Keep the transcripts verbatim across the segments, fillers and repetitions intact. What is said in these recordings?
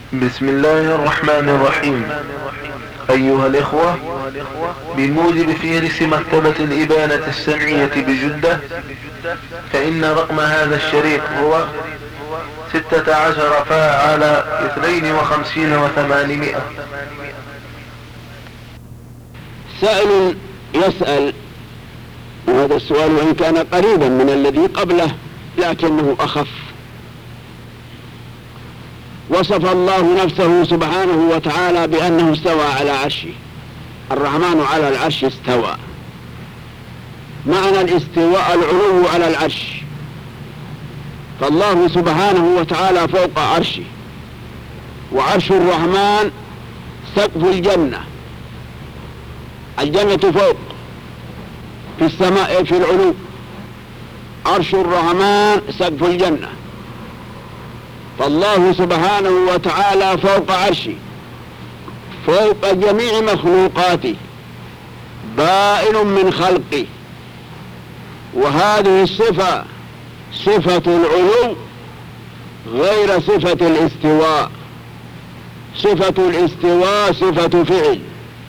بسم الله الرحمن الرحيم. أيها الإخوة، بموجب فهرس مكتبة الإبانة السمعية بجدة، فإن رقم هذا الشريط هو ستة عشر فاء على اثنين وخمسين وثمانمائة. سائل يسأل، وهذا السؤال وإن كان قريبا من الذي قبله لكنه أخف. وصف الله نفسه سبحانه وتعالى بأنه استوى على عرشه. الرحمن على العرش استوى. معنى الاستواء العلو على العرش، فالله سبحانه وتعالى فوق عرشه، وعرش الرحمن سقف الجنة. الجنة فوق في السماء في العلو، عرش الرحمن سقف الجنة. فالله سبحانه وتعالى فوق عرشه، فوق جميع مخلوقاته، بائن من خلقه. وهذه الصفة صفة العلو غير صفة الاستواء. صفة الاستواء صفة فعل،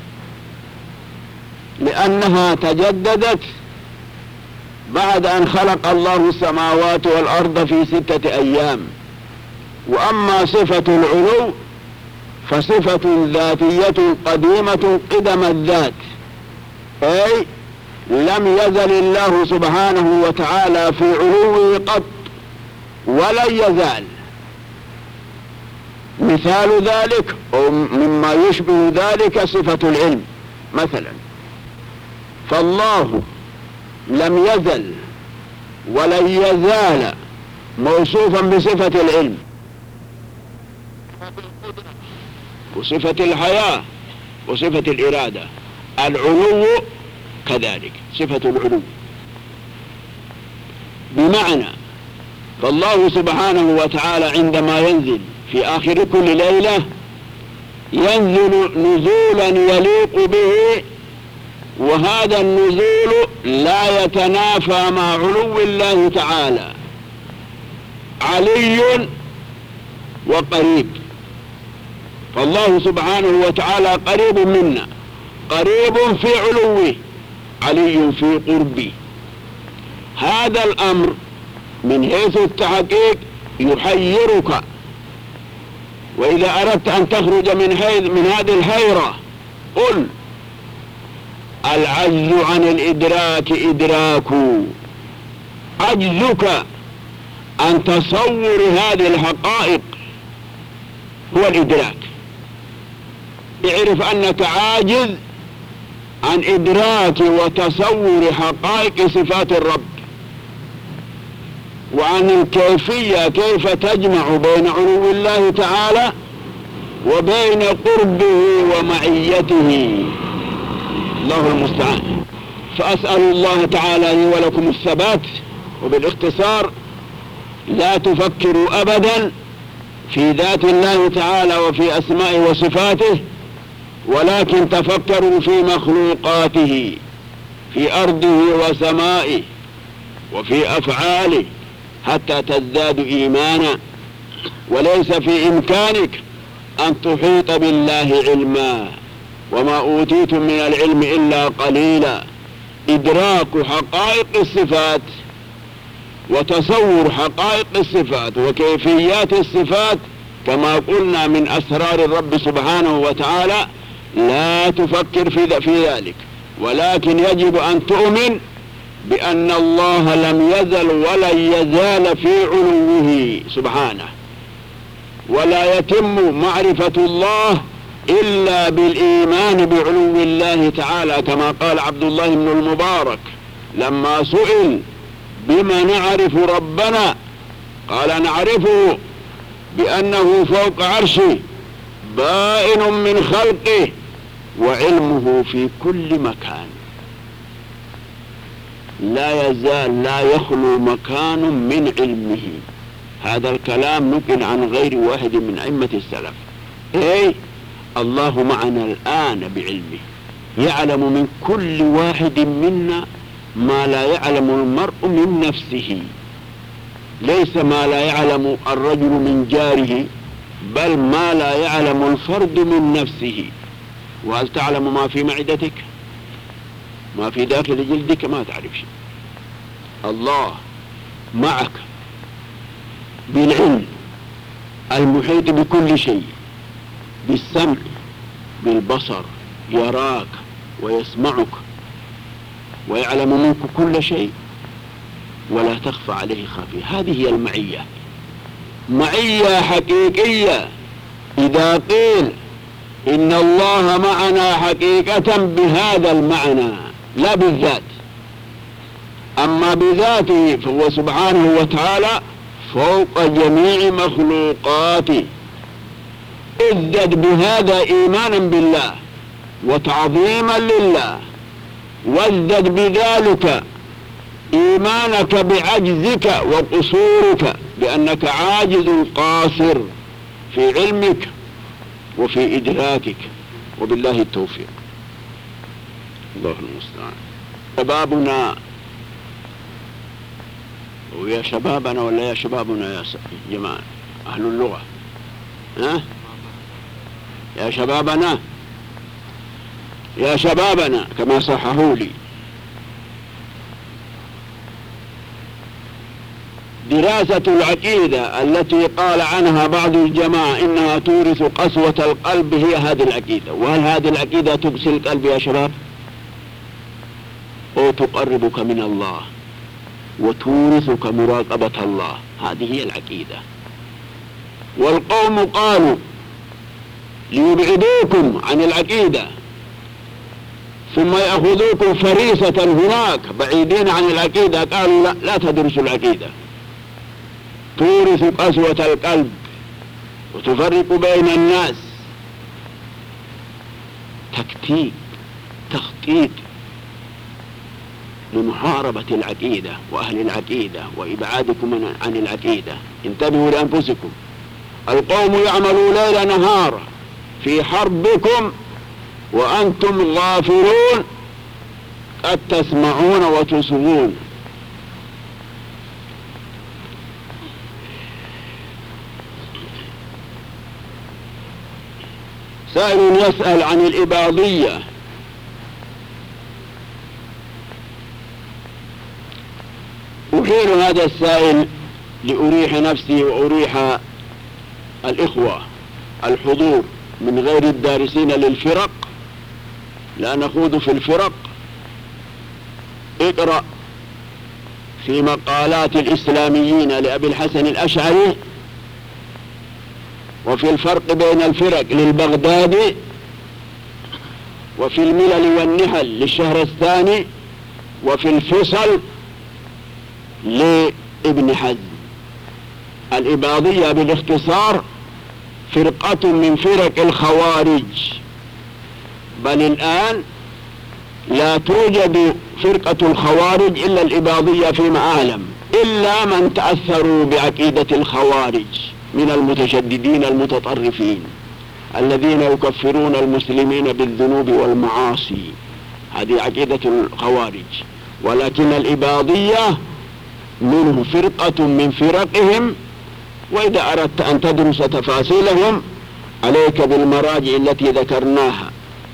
لأنها تجددت بعد أن خلق الله السماوات والأرض في ستة أيام. وأما صفة العلو فصفة ذاتية قديمة قدم الذات، أي لم يزل الله سبحانه وتعالى في علوه قط ولن يزال. مثال ذلك أو مما يشبه ذلك صفة العلم مثلا، فالله لم يزل ولن يزال موصوفا بصفة العلم وصفة الحياة وصفة الإرادة. العلو كذلك صفة العلو، بمعنى فالله سبحانه وتعالى عندما ينزل في آخر كل ليلة ينزل نزولا يليق به، وهذا النزول لا يتنافى مع علو الله تعالى. علي وقريب، فالله سبحانه وتعالى قريب منا، قريب في علوه، علي في قربه. هذا الأمر من حيث التحقيق يحيرك، وإذا أردت أن تخرج من, من هذه الحيرة قل العجز عن الإدراك إدراك. عجزك عن تصور هذه الحقائق هو الإدراك. اعرف أنك عاجز عن إدراك وتصور حقائق صفات الرب، وعن الكيفية كيف تجمع بين علو الله تعالى وبين قربه ومعيته. الله المستعان. فأسأل الله تعالى لي ولكم الثبات. وبالاختصار، لا تفكروا أبدا في ذات الله تعالى وفي أسمائه وصفاته، ولكن تفكروا في مخلوقاته، في أرضه وسمائه وفي أفعاله حتى تزدادوا إيمانا. وليس في إمكانك أن تحيط بالله علما، وما أوتيتم من العلم إلا قليلا. إدراك حقائق الصفات وتصور حقائق الصفات وكيفيات الصفات كما قلنا من أسرار الرب سبحانه وتعالى. لا تفكر في, في ذلك، ولكن يجب أن تؤمن بأن الله لم يزل ولن يزال في علوه سبحانه، ولا يتم معرفة الله إلا بالإيمان بعلو الله تعالى، كما قال عبد الله بن المبارك لما سئل بما نعرف ربنا قال نعرفه بأنه فوق عرشه بائن من خلقه وعلمه في كل مكان. لا يزال لا يخلو مكان من علمه. هذا الكلام نقل عن غير واحد من أئمة السلف. اي الله معنا الآن بعلمه، يعلم من كل واحد منا ما لا يعلم المرء من نفسه. ليس ما لا يعلم الرجل من جاره بل ما لا يعلم الفرد من نفسه. وهل تعلم ما في معدتك؟ ما في داخل جلدك ما تعرف شيء. الله معك بالعلم المحيط بكل شيء، بالسمع بالبصر، يراك ويسمعك ويعلم منك كل شيء ولا تخفى عليه خافية. هذه هي المعية، معية حقيقية. إذا قيل إن الله معنا حقيقة بهذا المعنى لا بالذات، أما بذاته فهو سبحانه وتعالى فوق جميع مخلوقاته. ازدد بهذا إيمانا بالله وتعظيما لله، وازدد بذلك إيمانك بعجزك وقصورك، بأنك عاجز قاصر في علمك وفي إدراكك، وبالله التوفيق. الله المستعان. شبابنا ويا شبابنا ولا يا شبابنا يا جماعة أهل اللغة، ها؟ يا شبابنا يا شبابنا كما صححوا لي. دراسة العقيدة التي قال عنها بعض الجماعة إنها تورث قسوة القلب هي هذه العقيدة. وهل هذه العقيدة تقسي القلب يا شباب؟ أو تقربك من الله وتورثك مراقبة الله؟ هذه هي العقيدة. والقوم قالوا ليبعدوكم عن العقيدة ثم يأخذوكم فريسة هناك بعيدين عن العقيدة، قالوا لا, لا تدرسوا العقيدة، تورث قسوة القلب وتفرق بين الناس. تكتيك تخطيط لمحاربة العقيدة وأهل العقيدة وإبعادكم عن العقيدة. انتبهوا لأنفسكم. القوم يعملوا ليل نهار في حربكم وأنتم غافلون، قد تسمعون وتصغون. سائل يسأل عن الإباضية. أحيل هذا السائل لأريح نفسي وأريح الإخوة الحضور من غير الدارسين للفرق، لا نخوض في الفرق. اقرأ في مقالات الإسلاميين لأبي الحسن الأشعري، وفي الفرق بين الفرق للبغدادي، وفي الملل والنحل للشهرستاني، وفي الفصل لابن حزم. الإباضية بالاختصار فرقة من فرق الخوارج، بل الآن لا توجد فرقة الخوارج إلا الإباضية فيما أعلم، إلا من تأثروا بعقيدة الخوارج من المتشددين المتطرفين الذين يكفرون المسلمين بالذنوب والمعاصي. هذه عقيدة الخوارج. ولكن الإباضية منه فرقة من فرقهم، وإذا أردت أن تدرس تفاصيلهم عليك بالمراجع التي ذكرناها.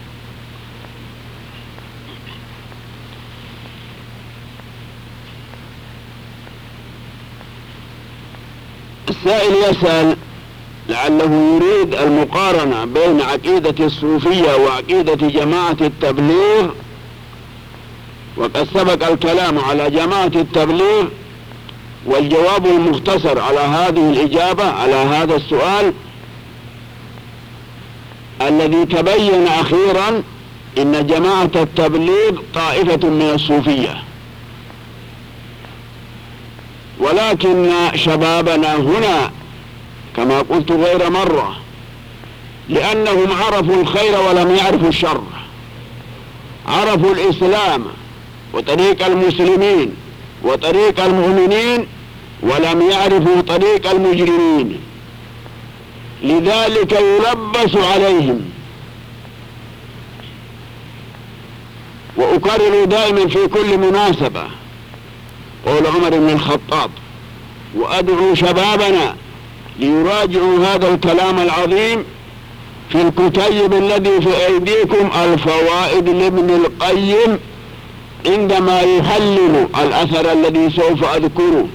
السائل يسأل لعله يريد المقارنة بين عقيدة الصوفية وعقيدة جماعة التبليغ، وقد سبق الكلام على جماعة التبليغ، والجواب المختصر على هذه الإجابة على هذا السؤال الذي تبين أخيرا إن جماعة التبليغ طائفة من الصوفية، ولكن شبابنا هنا كما قلت غير مرة لأنهم عرفوا الخير ولم يعرفوا الشر، عرفوا الإسلام وطريق المسلمين وطريق المؤمنين ولم يعرفوا طريق المجرمين، لذلك يلبس عليهم. وأكرر دائما في كل مناسبة قول عمر بن الخطاب، وأدعو شبابنا ليراجعوا هذا الكلام العظيم في الكتيب الذي في أيديكم، الفوائد لابن القيم، عندما يحلل الأثر الذي سوف أذكره.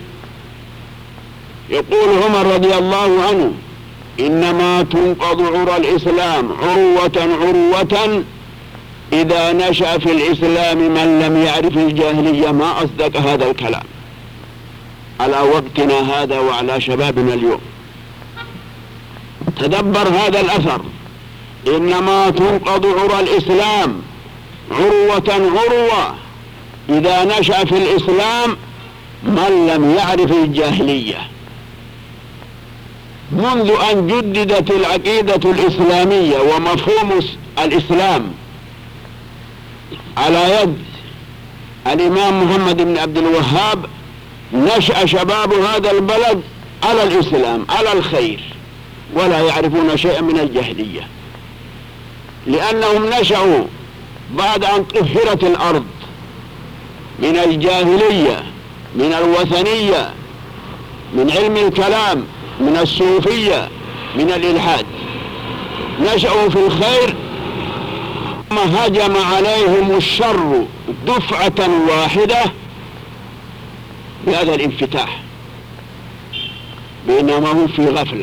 يقول عمر رضي الله عنه: إنما تنقض عرى الإسلام عروة عروة إذا نشأ في الإسلام من لم يعرف الجاهلية. ما أصدق هذا الكلام على وقتنا هذا وعلى شبابنا اليوم. تدبر هذا الأثر: إنما تنقض عرى الإسلام عروة عروة إذا نشأ في الإسلام من لم يعرف الجاهلية. منذ أن جددت العقيدة الإسلامية ومفهوم الإسلام على يد الإمام محمد بن عبد الوهاب، نشأ شباب هذا البلد على الإسلام، على الخير، ولا يعرفون شيئا من الجاهلية، لأنهم نشأوا بعد أن طهرت الأرض من الجاهلية، من الوثنية، من علم الكلام، من الصوفية، من الإلحاد. نشأوا في الخير، ما هجم عليهم الشر دفعة واحدة بهذا الانفتاح، بينما هم في غفلة.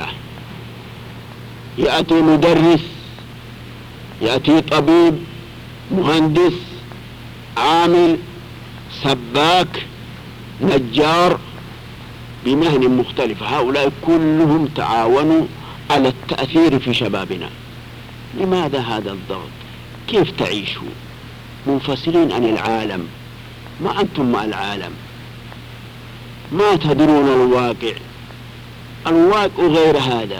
يأتي مدرس، يأتي طبيب، مهندس، عامل، سباك، نجار، بمهن مختلفة. هؤلاء كلهم تعاونوا على التأثير في شبابنا. لماذا هذا الضغط؟ كيف تعيشوا منفصلين عن العالم؟ ما أنتم مع العالم، ما تدرون الواقع. الواقع غير هذا.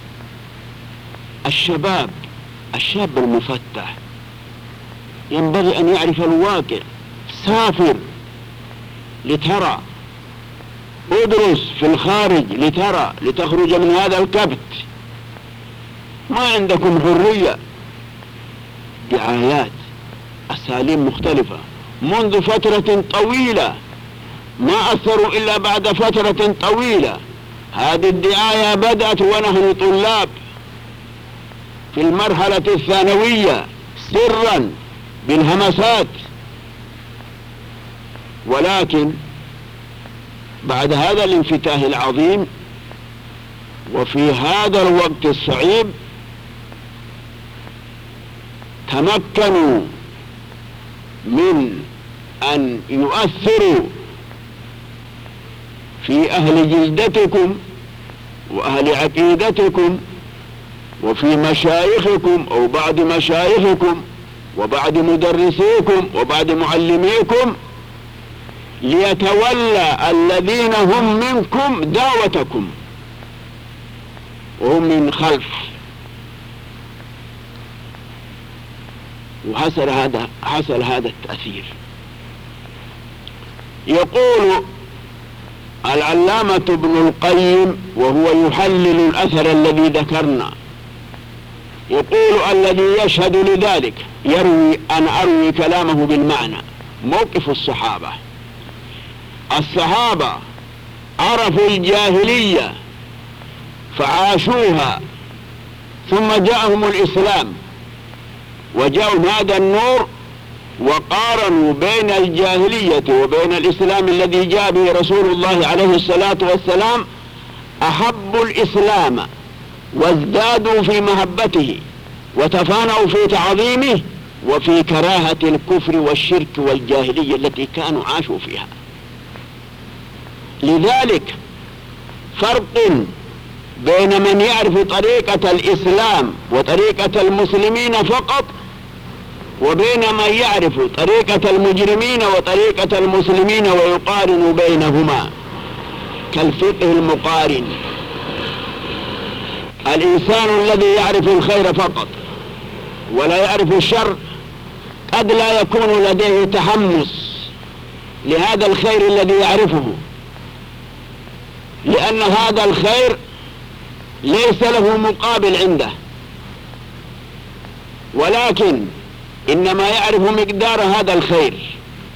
الشباب، الشاب المفتح ينبغي أن يعرف الواقع. سافر لترى، ادرس في الخارج لترى، لتخرج من هذا الكبت. ما عندكم حرية. دعايات، أساليب مختلفة منذ فترة طويلة، ما أثروا إلا بعد فترة طويلة. هذه الدعاية بدأت ونحن طلاب في المرحلة الثانوية سرا بالهمسات، ولكن بعد هذا الانفتاح العظيم وفي هذا الوقت الصعيب تمكنوا من أن يؤثروا في أهل جلدتكم وأهل عقيدتكم وفي مشايخكم أو بعض مشايخكم وبعض مدرسيكم وبعض معلميكم، ليتولى الذين هم منكم دعوتكم وهم من خلف. وحصل هذا حصل هذا التأثير. يقول العلامة ابن القيم وهو يحلل الأثر الذي ذكرنا، يقول: الذي يشهد لذلك يروي أن أروي كلامه بالمعنى. موقف الصحابة. الصحابة عرفوا الجاهلية فعاشوها، ثم جاءهم الإسلام وجاءوا هذا النور وقارنوا بين الجاهلية وبين الإسلام الذي جاء به رسول الله عليه الصلاة والسلام. أحبوا الإسلام وازدادوا في محبته وتفانوا في تعظيمه وفي كراهة الكفر والشرك والجاهلية التي كانوا عاشوا فيها. لذلك فرق بين من يعرف طريقة الإسلام وطريقة المسلمين فقط، وبين من يعرف طريقة المجرمين وطريقة المسلمين ويقارن بينهما كالفقه المقارن. الإنسان الذي يعرف الخير فقط ولا يعرف الشر قد لا يكون لديه تحمس لهذا الخير الذي يعرفه، لأن هذا الخير ليس له مقابل عنده، ولكن إنما يعرف مقدار هذا الخير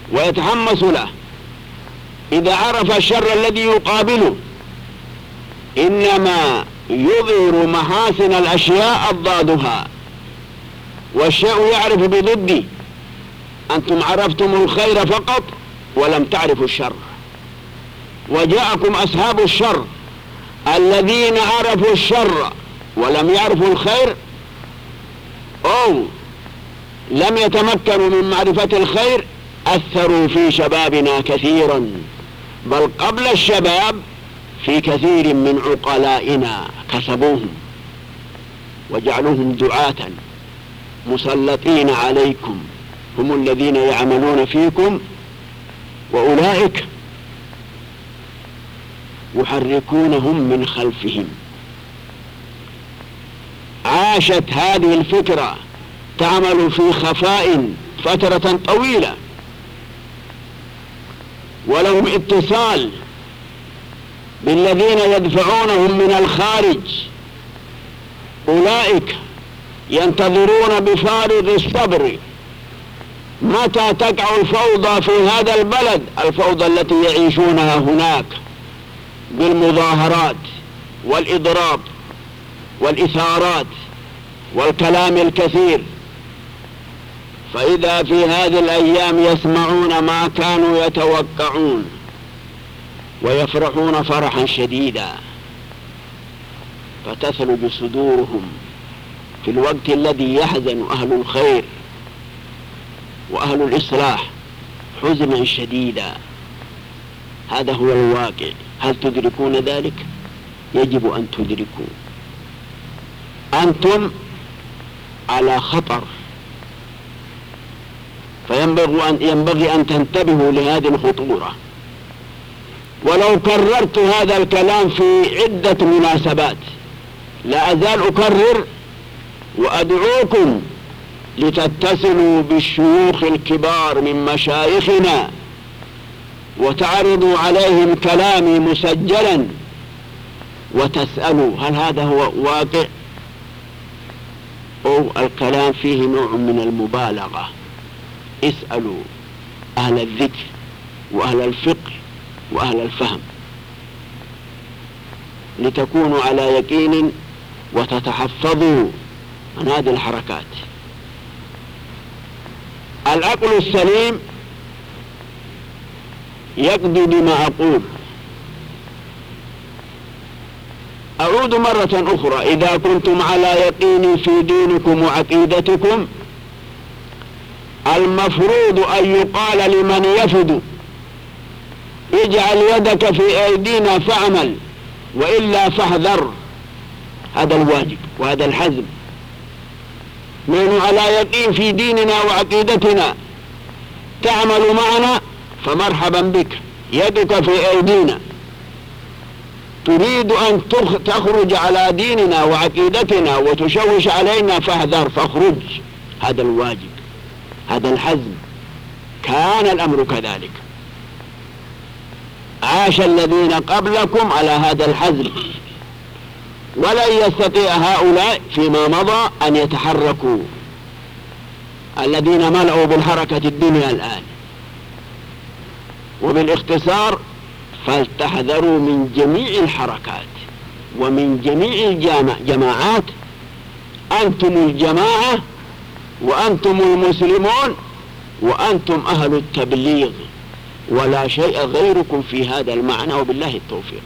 ويتحمس له. إذا عرف الشر الذي يقابله إنما يظهر محاسن الأشياء أضدادها، والشيء يعرف بضده. أنتم عرفتم الخير فقط ولم تعرفوا الشر، وجاءكم أصحاب الشر الذين عرفوا الشر ولم يعرفوا الخير، أو لم يتمكنوا من معرفة الخير، أثروا في شبابنا كثيرا، بل قبل الشباب في كثير من عقلائنا كسبوهم وجعلوهم دعاة مسلطين عليكم، هم الذين يعملون فيكم، وأولئك يحركونهم من خلفهم. عاشت هذه الفكرة تعمل في خفاء فترة طويلة، ولهم اتصال بالذين يدفعونهم من الخارج. أولئك ينتظرون بفارغ الصبر متى تقع الفوضى في هذا البلد، الفوضى التي يعيشونها هناك بالمظاهرات والإضراب والإثارات والكلام الكثير. فإذا في هذه الأيام يسمعون ما كانوا يتوقعون ويفرحون فرحا شديدا، فتثلج صدورهم في الوقت الذي يحزن أهل الخير وأهل الإصلاح حزنا شديدا. هذا هو الواقع. هل تدركون ذلك؟ يجب أن تدركوا. أنتم على خطر، فينبغي أن, ينبغي أن تنتبهوا لهذه الخطورة. ولو كررت هذا الكلام في عدة مناسبات لا أزال أكرر وأدعوكم لتتصلوا بالشيوخ الكبار من مشايخنا وتعرضوا عليهم كلامي مسجلا وتسألوا هل هذا هو واقع أو الكلام فيه نوع من المبالغة. اسألوا أهل الذكر وأهل الفقه وأهل الفهم لتكونوا على يقين وتتحفظوا من هذه الحركات. العقل السليم يقضي بما أقول. أعود مرة أخرى: إذا كنتم على يقين في دينكم وعقيدتكم، المفروض أن يقال لمن يفد: اجعل يدك في أيدينا فاعمل، وإلا فاحذر. هذا الواجب وهذا الحزم. نحن على يقين في ديننا وعقيدتنا، تعمل معنا فمرحبا بك، يدك في أيدينا. تريد أن تخرج على ديننا وعقيدتنا وتشوش علينا فاحذر، فاخرج. هذا الواجب، هذا الحزم. كان الأمر كذلك. عاش الذين قبلكم على هذا الحزم، ولن يستطيع هؤلاء فيما مضى أن يتحركوا، الذين ملأوا بالحركة الدنيا الآن. وبالاختصار فلتحذروا من جميع الحركات ومن جميع الجماعات. أنتم الجماعة وأنتم المسلمون وأنتم أهل التبليغ، ولا شيء غيركم في هذا المعنى، وبالله التوفيق.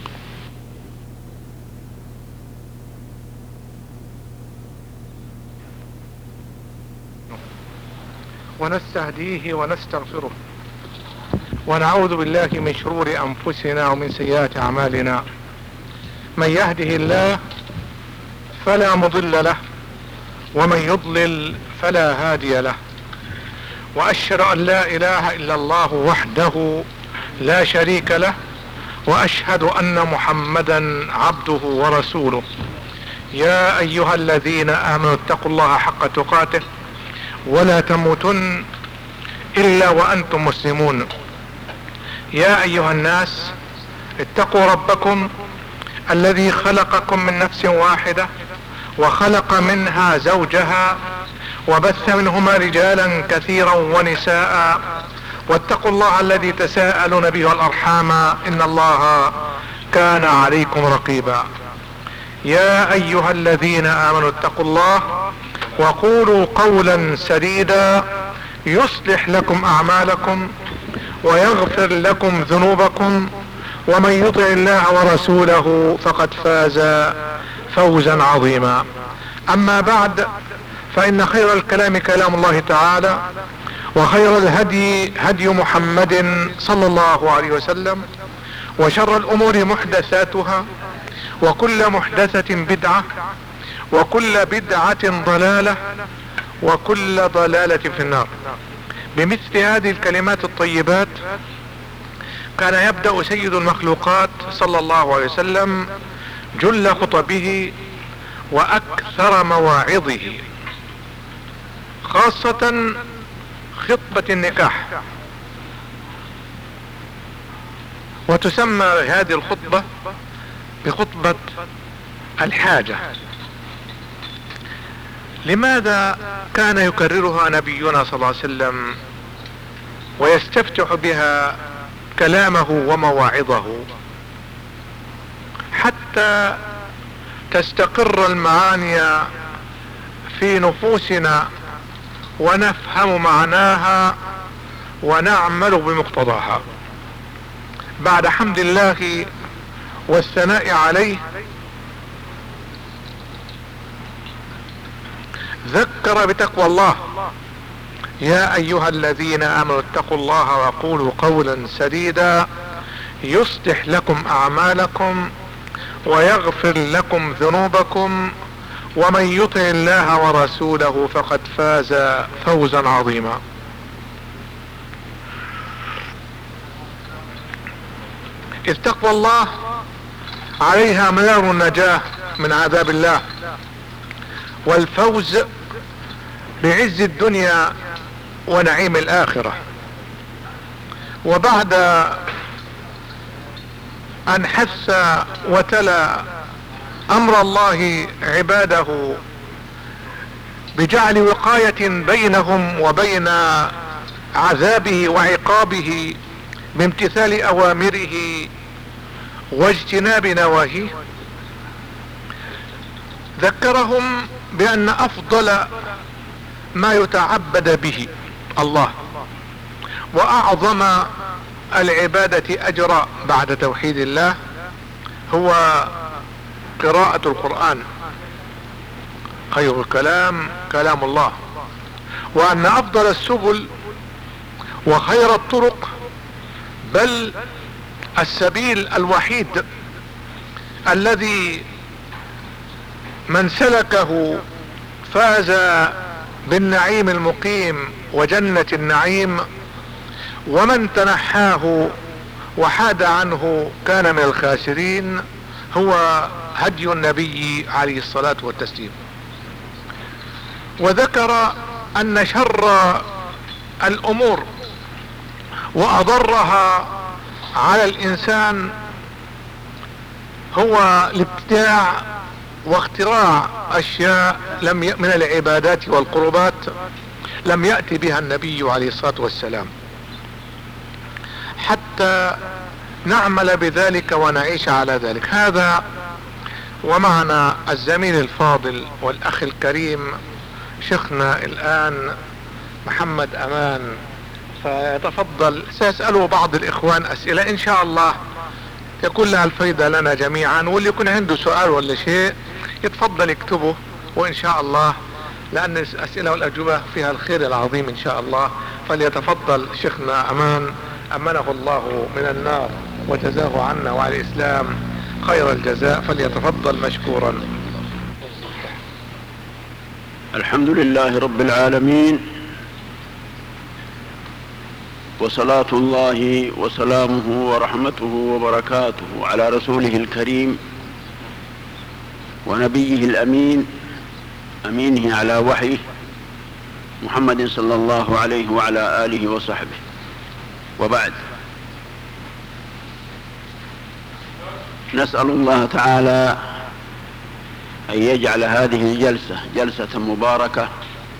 ونستهديه ونستغفره، ونعوذ بالله من شرور أنفسنا ومن سيئات أعمالنا. من يهده الله فلا مضل له، ومن يضلل فلا هادي له. وأشهد أن لا إله إلا الله وحده لا شريك له، وأشهد أن محمدا عبده ورسوله. يا أيها الذين آمنوا اتقوا الله حق تقاته ولا تموتن إلا وأنتم مسلمون. يا أيها الناس اتقوا ربكم الذي خلقكم من نفس واحدة وخلق منها زوجها وبث منهما رجالا كثيرا ونساء، واتقوا الله الذي تساءلون به والأرحام إن الله كان عليكم رقيبا. يا ايها الذين امنوا اتقوا الله وقولوا قولا سديدا يصلح لكم اعمالكم ويغفر لكم ذنوبكم ومن يطع الله ورسوله فقد فاز فوزا عظيما. اما بعد، فان خير الكلام كلام الله تعالى، وخير الهدي هدي محمد صلى الله عليه وسلم، وشر الامور محدثاتها، وكل محدثة بدعة، وكل بدعة ضلالة، وكل ضلالة في النار. بمثل هذه الكلمات الطيبات كان يبدأ سيد المخلوقات صلى الله عليه وسلم جل خطبه واكثر مواعظه، خاصة خطبة النكاح. وتسمى هذه الخطبة بخطبة الحاجة. لماذا كان يكررها نبينا صلى الله عليه وسلم ويستفتح بها كلامه ومواعظه؟ حتى تستقر المعاني في نفوسنا ونفهم معناها ونعمل بمقتضاها. بعد حمد الله والثناء عليه، ذكر بتقوى الله: يا ايها الذين امنوا اتقوا الله وقولوا قولا سديدا يصلح لكم اعمالكم ويغفر لكم ذنوبكم ومن يطع الله ورسوله فقد فاز فوزا عظيما. إذ تقوى الله عليها منار النجاة من عذاب الله، والفوز بعز الدنيا ونعيم الآخرة. وبعد أن حث وتلا أمر الله عباده بجعل وقاية بينهم وبين عذابه وعقابه بامتثال أوامره واجتناب نواهيه، ذكرهم بأن أفضل ما يتعبد به الله وأعظم العبادة أجرا بعد توحيد الله هو قراءة القرآن. خير الكلام كلام الله، وأن أفضل السبل وخير الطرق، بل السبيل الوحيد الذي من سلكه فاز بالنعيم المقيم وجنة النعيم، ومن تنحاه وحاد عنه كان من الخاسرين، هو هدي النبي عليه الصلاة والتسليم. وذكر أن شر الأمور وأضرها على الإنسان هو الابتداع واختراع أشياء لم ي... من العبادات والقربات لم يأتي بها النبي عليه الصلاة والسلام، حتى نعمل بذلك ونعيش على ذلك. هذا ومعنا الزميل الفاضل والأخ الكريم شيخنا الآن محمد أمان، فيتفضل. سيسأله بعض الإخوان أسئلة إن شاء الله يكون لها الفايدة لنا جميعا، واللي يكون عنده سؤال ولا شيء يتفضل يكتبه، وإن شاء الله لأن الأسئلة والأجوبة فيها الخير العظيم إن شاء الله. فليتفضل شيخنا أمان، أمنه الله من النار وجزاه عنا وعلى الإسلام خير الجزاء، فليتفضل مشكورا. الحمد لله رب العالمين، وصلاة الله وسلامه ورحمته وبركاته على رسوله الكريم ونبيه الأمين، أمينه على وحيه محمد صلى الله عليه وعلى آله وصحبه، وبعد. نسأل الله تعالى أن يجعل هذه الجلسة جلسة مباركة،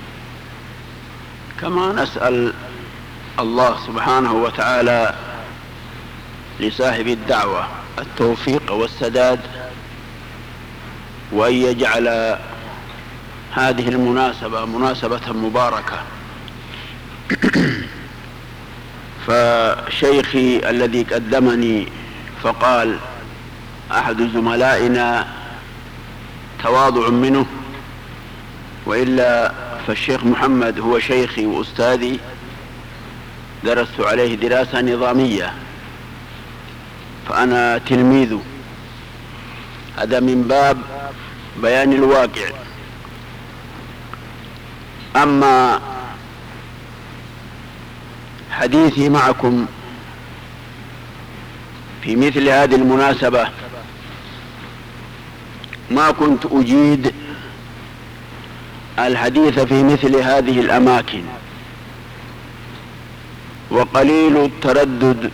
كما نسأل الله سبحانه وتعالى لصاحب الدعوة التوفيق والسداد، وأن يجعل هذه المناسبة مناسبة مباركة. فشيخي الذي قدمني فقال أحد زملائنا تواضع منه، وإلا فالشيخ محمد هو شيخي وأستاذي، درست عليه دراسة نظامية، فأنا تلميذه. هذا من باب بيان الواقع. أما حديثي معكم في مثل هذه المناسبة ما كنت أجيد الحديث في مثل هذه الأماكن، وقليل التردد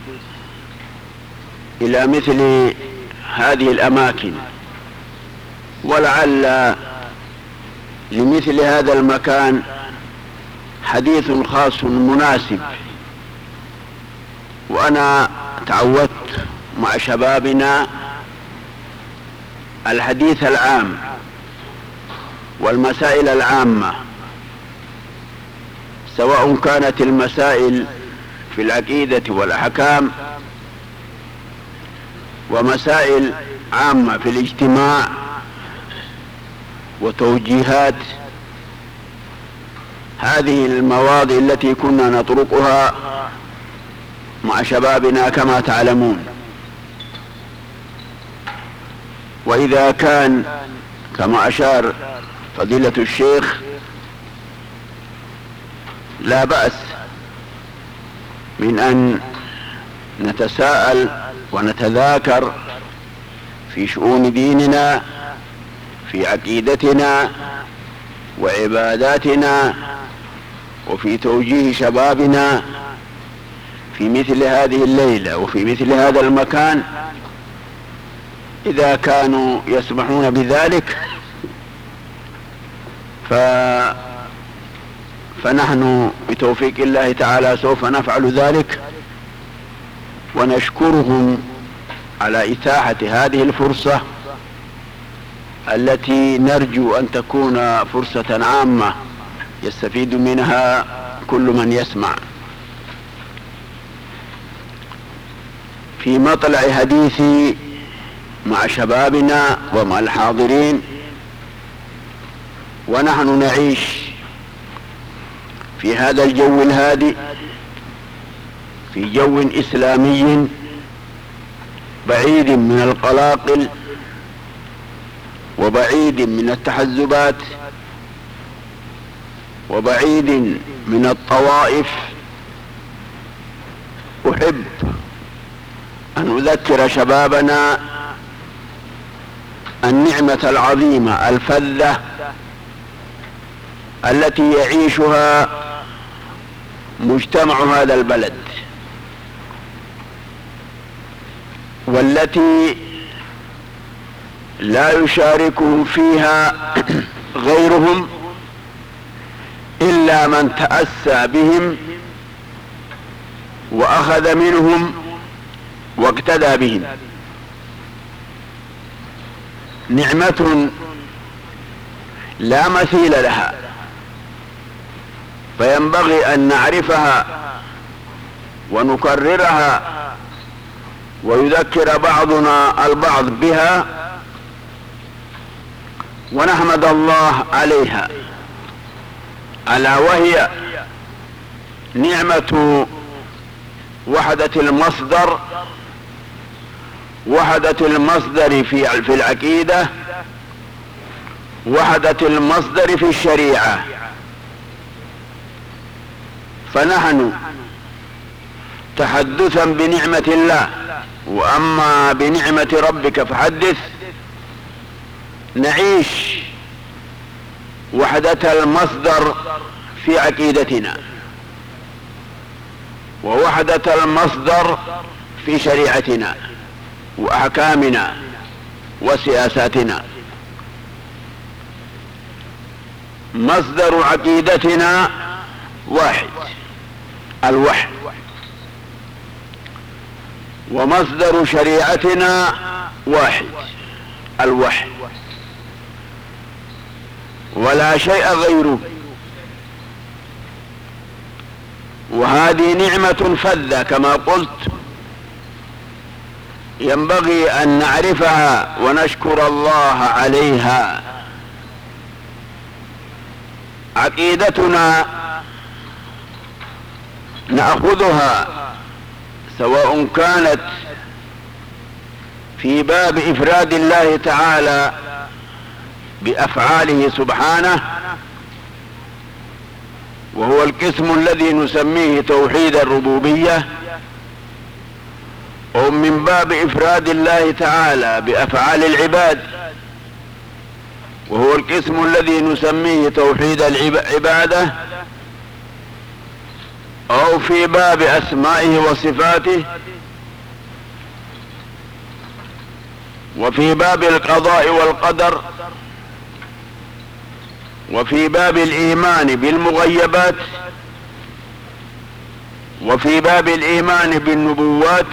إلى مثل هذه الأماكن، ولعل لمثل هذا المكان حديث خاص مناسب. وأنا تعودت مع شبابنا الحديث العام والمسائل العامة، سواء كانت المسائل في العقيدة والأحكام ومسائل عامة في الاجتماع وتوجيهات. هذه المواضيع التي كنا نطرقها مع شبابنا كما تعلمون. وإذا كان كما أشار فضيلة الشيخ لا بأس من أن نتساءل ونتذاكر في شؤون ديننا، في عقيدتنا وعباداتنا، وفي توجيه شبابنا في مثل هذه الليلة وفي مثل هذا المكان، إذا كانوا يسمحون بذلك. ف... فنحن بتوفيق الله تعالى سوف نفعل ذلك، ونشكرهم على إتاحة هذه الفرصة التي نرجو أن تكون فرصة عامة يستفيد منها كل من يسمع. في مطلع حديثي مع شبابنا ومع الحاضرين، ونحن نعيش في هذا الجو الهادئ، في جو إسلامي بعيد من القلاقل وبعيد من التحزبات وبعيد من الطوائف، أحب أن أذكر شبابنا النعمة العظيمة الفذة التي يعيشها مجتمع هذا البلد، والتي لا يشاركهم فيها غيرهم إلا من تأسى بهم وأخذ منهم واقتدى بهم. نعمة لا مثيل لها، فينبغي أن نعرفها ونكررها ويذكر بعضنا البعض بها ونحمد الله عليها، ألا وهي نعمة وحدة المصدر، وحدة المصدر في في العقيدة، وحدة المصدر في الشريعة. فنحن تحدثا بنعمة الله، وأما بنعمة ربك فحدث، نعيش وحدة المصدر في عقيدتنا، ووحدة المصدر في شريعتنا وأحكامنا وسياساتنا. مصدر عقيدتنا واحد، الوحي، ومصدر شريعتنا واحد، الوحي، ولا شيء غيره. وهذه نعمة فذة كما قلت، ينبغي أن نعرفها ونشكر الله عليها. عقيدتنا نأخذها سواء كانت في باب إفراد الله تعالى بأفعاله سبحانه، وهو القسم الذي نسميه توحيد الربوبية، أو من باب إفراد الله تعالى بأفعال العباد، وهو القسم الذي نسميه توحيد العبادة، أو في باب أسمائه وصفاته، وفي باب القضاء والقدر، وفي باب الإيمان بالمغيبات، وفي باب الإيمان بالنبوات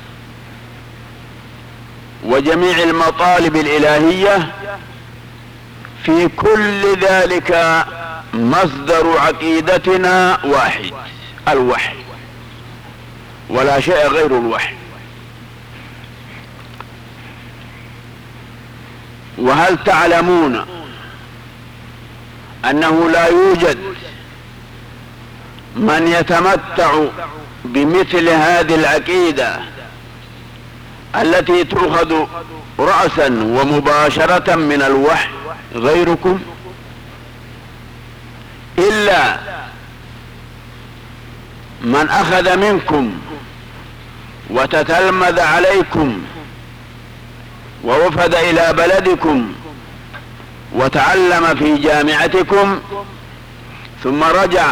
وجميع المطالب الإلهية. في كل ذلك مصدر عقيدتنا واحد، الوحي، ولا شيء غير الوحي. وهل تعلمون أنه لا يوجد من يتمتع بمثل هذه العقيدة التي تؤخذ رأسا ومباشرة من الوحي غيركم، إلا من أخذ منكم وتتلمذ عليكم ووفد إلى بلدكم وتعلم في جامعتكم، ثم رجع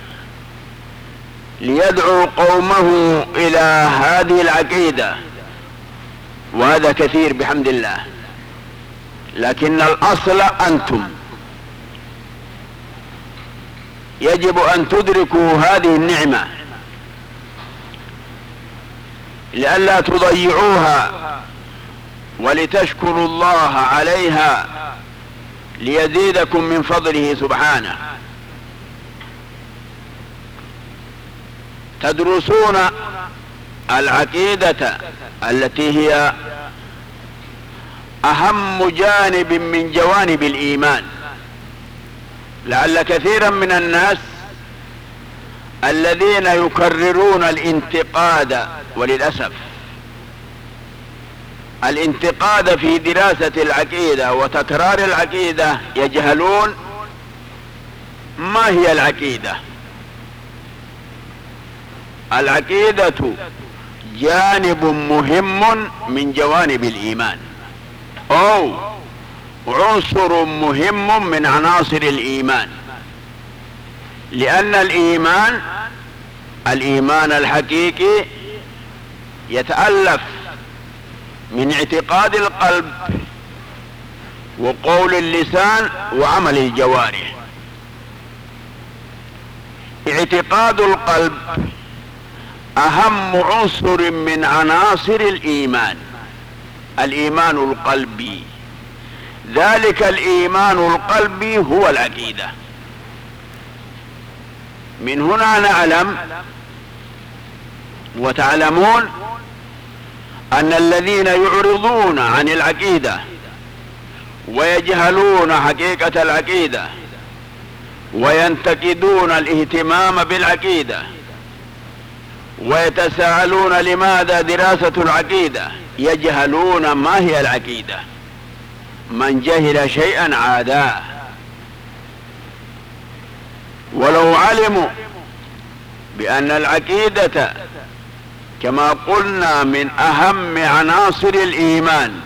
ليدعو قومه إلى هذه العقيدة، وهذا كثير بحمد الله. لكن الأصل أنتم يجب أن تدركوا هذه النعمة لئلا تضيعوها، ولتشكروا الله عليها ليزيدكم من فضله سبحانه. تدرسون العقيدة التي هي أهم جانب من جوانب الإيمان، لعل كثيرا من الناس الذين يكررون الانتقاد، وللأسف الانتقاد في دراسة العقيدة وتكرار العقيدة، يجهلون ما هي العقيدة. العقيدة جانب مهم من جوانب الإيمان، أو عنصر مهم من عناصر الإيمان، لأن الإيمان الإيمان الحقيقي يتألف من اعتقاد القلب وقول اللسان وعمل الجوارح. اعتقاد القلب أهم عنصر من عناصر الإيمان، الإيمان القلبي. ذلك الإيمان القلبي هو العقيدة. من هنا نعلم وتعلمون أن الذين يعرضون عن العقيدة ويجهلون حقيقة العقيدة وينتقدون الاهتمام بالعقيدة ويتساءلون لماذا دراسة العقيدة، يجهلون ما هي العقيدة. من جهل شيئا عاداه. ولو علموا بأن العقيدة كما قلنا من أهم عناصر الإيمان،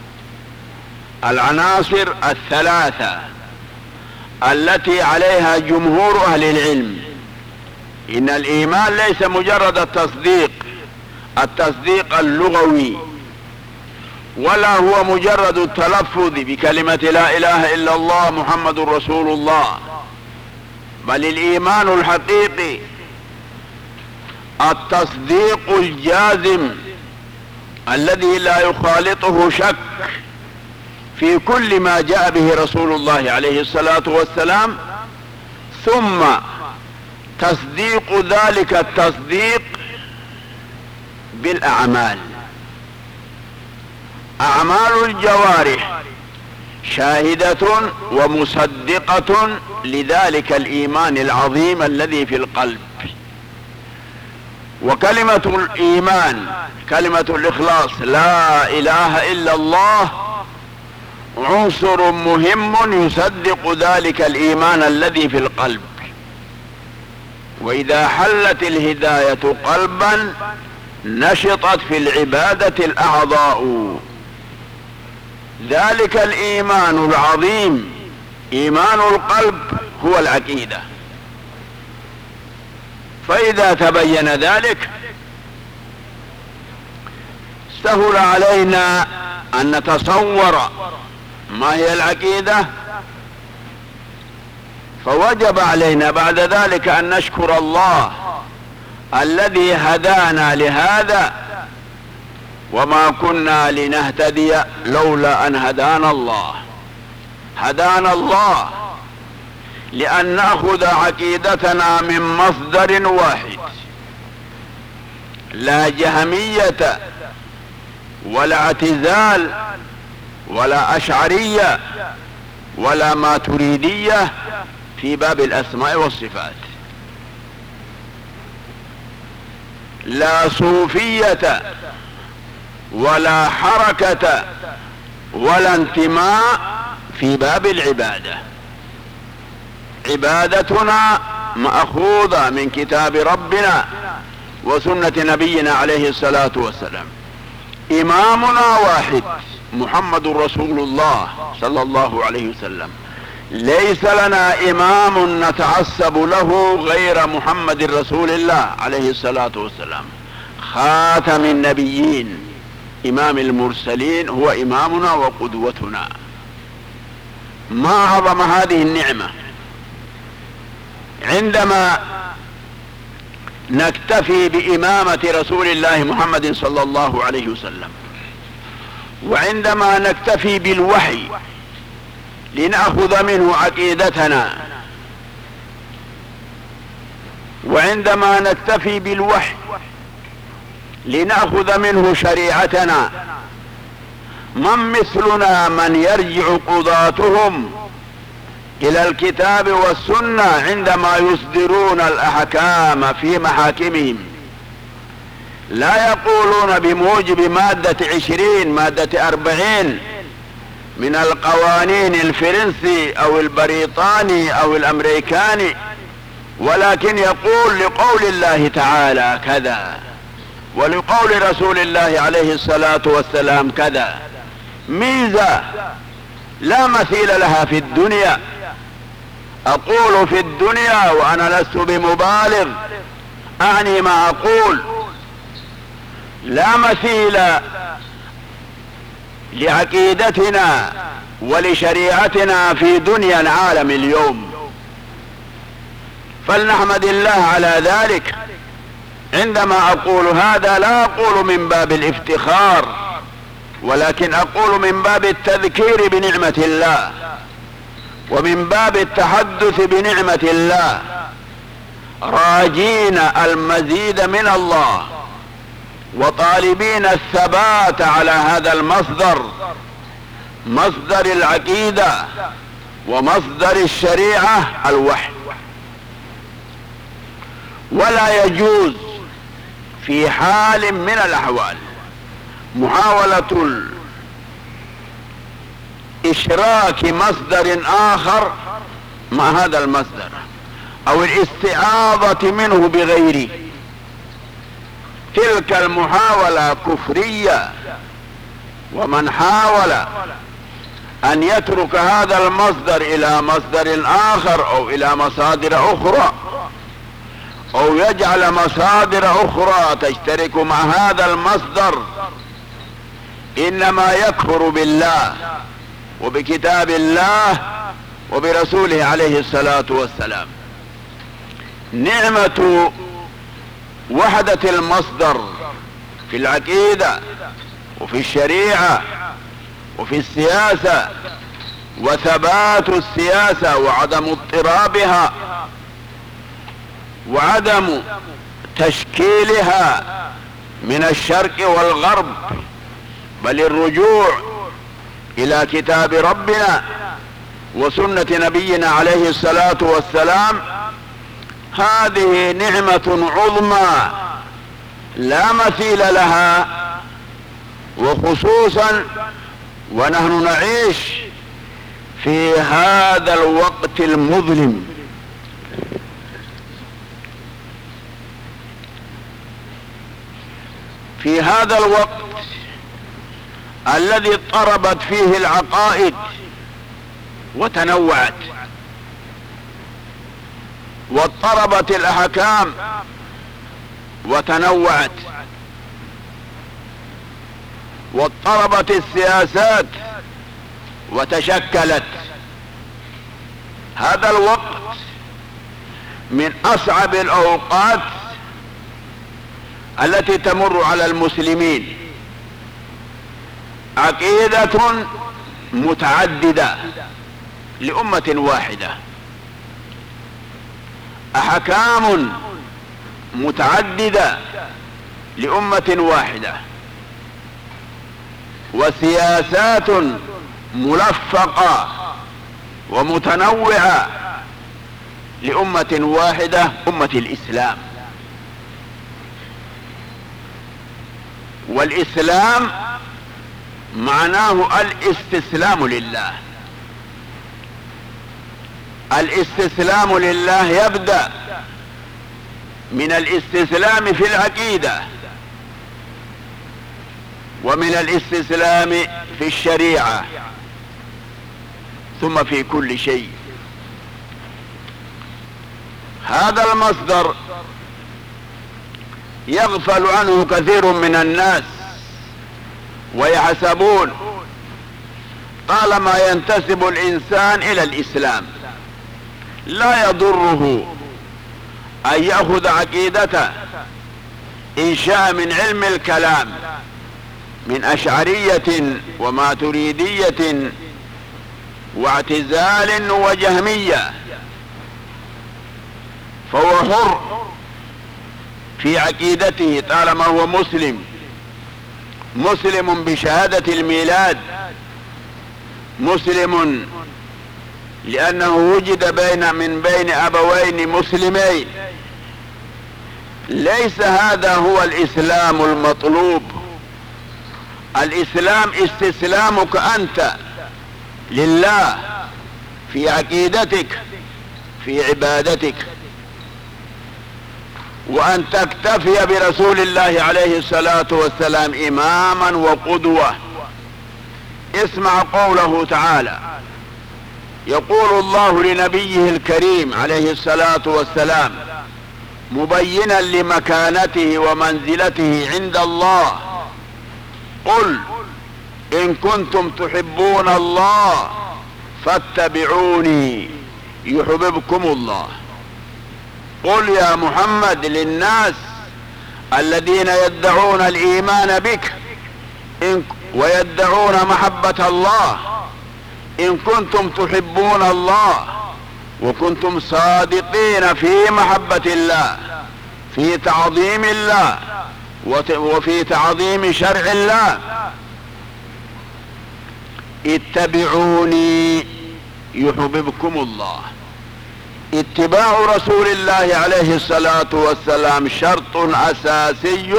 العناصر الثلاثة التي عليها جمهور أهل العلم. إن الإيمان ليس مجرد التصديق التصديق اللغوي، ولا هو مجرد التلفظ بكلمة لا إله إلا الله محمد رسول الله، بل الإيمان الحقيقي التصديق الجازم الذي لا يخالطه شك في كل ما جاء به رسول الله عليه الصلاة والسلام، ثم تصديق ذلك التصديق بالأعمال. أعمال الجوارح شاهدة ومصدقة لذلك الإيمان العظيم الذي في القلب. وكلمة الإيمان، كلمة الإخلاص، لا إله إلا الله، عنصر مهم يصدق ذلك الإيمان الذي في القلب. وإذا حلت الهداية قلبا نشطت في العبادة الأعضاء. ذلك الإيمان العظيم، إيمان القلب، هو العقيدة. فإذا تبين ذلك سهل علينا أن نتصور ما هي العقيدة، فوجب علينا بعد ذلك أن نشكر الله الذي هدانا لهذا، وما كنا لنهتدي لولا أن هدانا الله. هدانا الله لأن نأخذ عقيدتنا من مصدر واحد، لا جهمية ولا اعتزال ولا أشعرية ولا ماتريدية في باب الأسماء والصفات، لا صوفية ولا حركة ولا انتماء في باب العبادة. عبادتنا مأخوذة من كتاب ربنا وسنة نبينا عليه الصلاة والسلام. إمامنا واحد، محمد رسول الله صلى الله عليه وسلم. ليس لنا إمام نتعصب له غير محمد رسول الله عليه الصلاة والسلام، خاتم النبيين، إمام المرسلين، هو إمامنا وقدوتنا. ما أعظم هذه النعمة عندما نكتفي بإمامة رسول الله محمد صلى الله عليه وسلم، وعندما نكتفي بالوحي لنأخذ منه عقيدتنا، وعندما نكتفي بالوحي لنأخذ منه شريعتنا. من مثلنا من يرجع قضاتهم إلى الكتاب والسنة عندما يصدرون الأحكام في محاكمهم، لا يقولون بموجب مادة عشرين، مادة أربعين من القوانين الفرنسي أو البريطاني أو الأمريكاني، ولكن يقول لقول الله تعالى كذا، ولقول رسول الله عليه الصلاة والسلام كذا. ميزة لا مثيل لها في الدنيا. أقول في الدنيا وأنا لست بمبالغ، أعني ما أقول. لا مثيل لعقيدتنا ولشريعتنا في دنيا العالم اليوم، فلنحمد الله على ذلك. عندما أقول هذا لا أقول من باب الافتخار، ولكن أقول من باب التذكير بنعمة الله، ومن باب التحدث بنعمة الله، راجين المزيد من الله، وطالبين الثبات على هذا المصدر، مصدر العقيدة ومصدر الشريعة الوحي. ولا يجوز في حال من الأحوال محاولة إشراك مصدر آخر مع هذا المصدر، أو الاستعاضة منه بغيره. تلك المحاولة كفرية، ومن حاول أن يترك هذا المصدر إلى مصدر آخر أو إلى مصادر أخرى، أو يجعل مصادر أخرى تشترك مع هذا المصدر، إنما يكفر بالله وبكتاب الله وبرسوله عليه الصلاة والسلام. نعمة وحدة المصدر في العقيدة وفي الشريعة وفي السياسة، وثبات السياسة وعدم اضطرابها وعدم تشكيلها من الشرق والغرب، بل الرجوع الى كتاب ربنا وسنة نبينا عليه الصلاة والسلام. هذه نعمة عظمى لا مثيل لها، وخصوصا ونحن نعيش في هذا الوقت المظلم. في هذا الوقت الذي اضطربت فيه العقائد وتنوعت، واضطربت الاحكام وتنوعت، واضطربت السياسات وتشكلت. هذا الوقت من اصعب الاوقات التي تمر على المسلمين. عقيدة متعددة لأمة واحدة، أحكام متعددة لأمة واحدة، وسياسات ملفقة ومتنوعة لأمة واحدة، أمة الإسلام. والإسلام معناه الاستسلام لله. الاستسلام لله يبدأ من الاستسلام في العقيدة، ومن الاستسلام في الشريعة، ثم في كل شيء. هذا المصدر يغفل عنه كثير من الناس، ويحسبون طالما ينتسب الإنسان إلى الإسلام لا يضره أن يأخذ عقيدته إن شاء من علم الكلام من أشعرية وماتريدية واعتزال وجهمية، فهو حر في عقيدته طالما هو مسلم، مسلم بشهادة الميلاد، مسلم لأنه وجد بين من بين أبوين مسلمين. ليس هذا هو الإسلام المطلوب. الإسلام استسلامك أنت لله في عقيدتك، في عبادتك، وأن تكتفي برسول الله عليه الصلاة والسلام إماما وقدوة. اسمع قوله تعالى، يقول الله لنبيه الكريم عليه الصلاة والسلام مبينا لمكانته ومنزلته عند الله: قل إن كنتم تحبون الله فاتبعوني يحببكم الله. قل يا محمد للناس الذين يدعون الإيمان بك إن ويدعون محبة الله: إن كنتم تحبون الله وكنتم صادقين في محبة الله، في تعظيم الله وفي تعظيم شرع الله، اتبعوني يحببكم الله. اتباع رسول الله عليه الصلاة والسلام شرط أساسي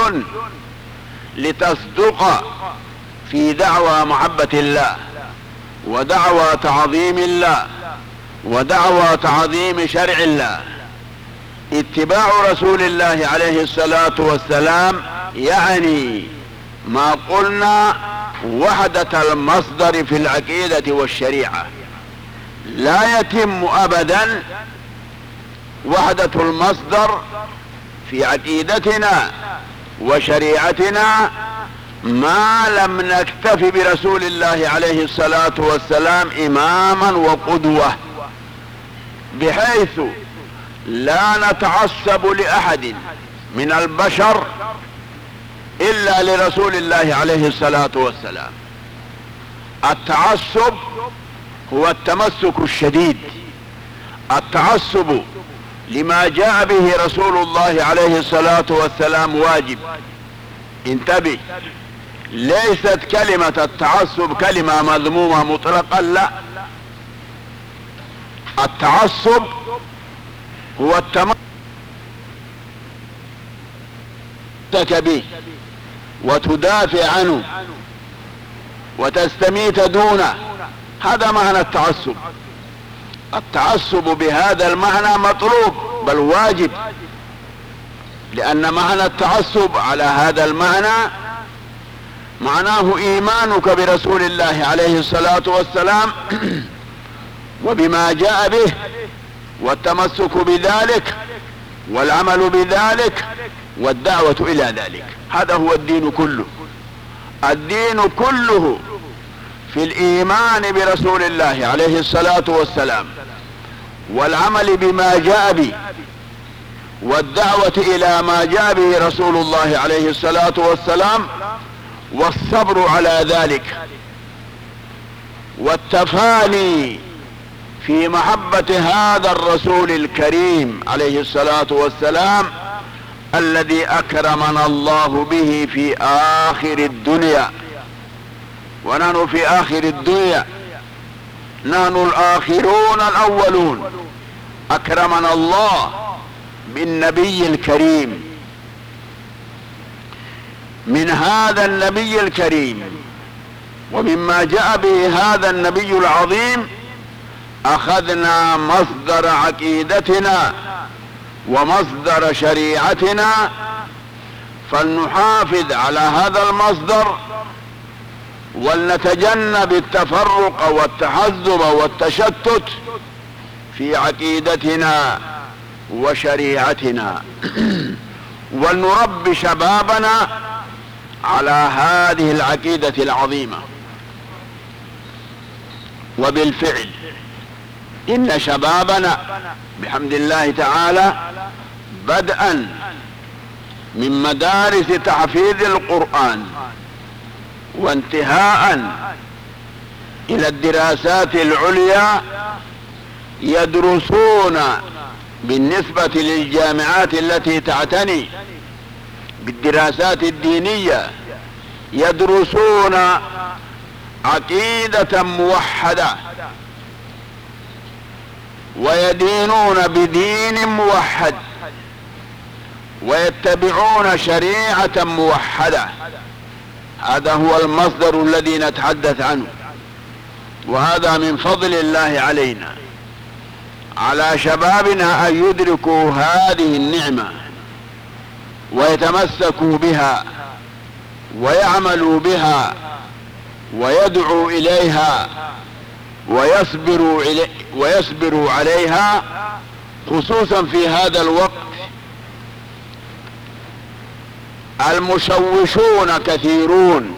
لتصدق في دعوى محبة الله، ودعوى تعظيم الله، ودعوى تعظيم شرع الله. اتباع رسول الله عليه الصلاة والسلام يعني ما قلنا وحدة المصدر في العقيدة والشريعة. لا يتم أبدا وحدة المصدر في عقيدتنا وشريعتنا ما لم نكتفي برسول الله عليه الصلاة والسلام إماما وقدوة، بحيث لا نتعصب لأحد من البشر إلا لرسول الله عليه الصلاة والسلام. التعصب هو التمسك الشديد، التعصب لما جاء به رسول الله عليه الصلاة والسلام واجب. انتبه، ليست كلمة التعصب كلمة مذمومة مطلقا، لا، التعصب هو التمسك به وتدافع عنه وتستميت دونه، هذا معنى التعصب. التعصب بهذا المعنى مطلوب بل واجب، لأن معنى التعصب على هذا المعنى معناه إيمانك برسول الله عليه الصلاة والسلام وبما جاء به، والتمسك بذلك والعمل بذلك والدعوة إلى ذلك. هذا هو الدين كله. الدين كله في الإيمان برسول الله عليه الصلاة والسلام والعمل بما جاء به والدعوة إلى ما جاء به رسول الله عليه الصلاة والسلام، والصبر على ذلك، والتفاني في محبة هذا الرسول الكريم عليه الصلاة والسلام الذي أكرمنا الله به في آخر الدنيا، ونحن في آخر الدنيا، نحن الآخرون الأولون. أكرمنا الله بالنبي الكريم. من هذا النبي الكريم ومما جاء به هذا النبي العظيم أخذنا مصدر عقيدتنا ومصدر شريعتنا، فلنحافظ على هذا المصدر ولنتجنب التفرق والتحزب والتشتت في عقيدتنا وشريعتنا، ولنربي شبابنا على هذه العقيدة العظيمة. وبالفعل إن شبابنا بحمد الله تعالى بدءا من مدارس تحفيظ القرآن وانتهاء إلى الدراسات العليا يدرسون بالنسبة للجامعات التي تعتني بالدراسات الدينية، يدرسون عقيدة موحدة ويدينون بدين موحد ويتبعون شريعة موحدة. هذا هو المصدر الذي نتحدث عنه، وهذا من فضل الله علينا على شبابنا أن يدركوا هذه النعمة ويتمسكوا بها ويعملوا بها ويدعوا إليها ويصبروا, إلي ويصبروا عليها، خصوصا في هذا الوقت المشوشون كثيرون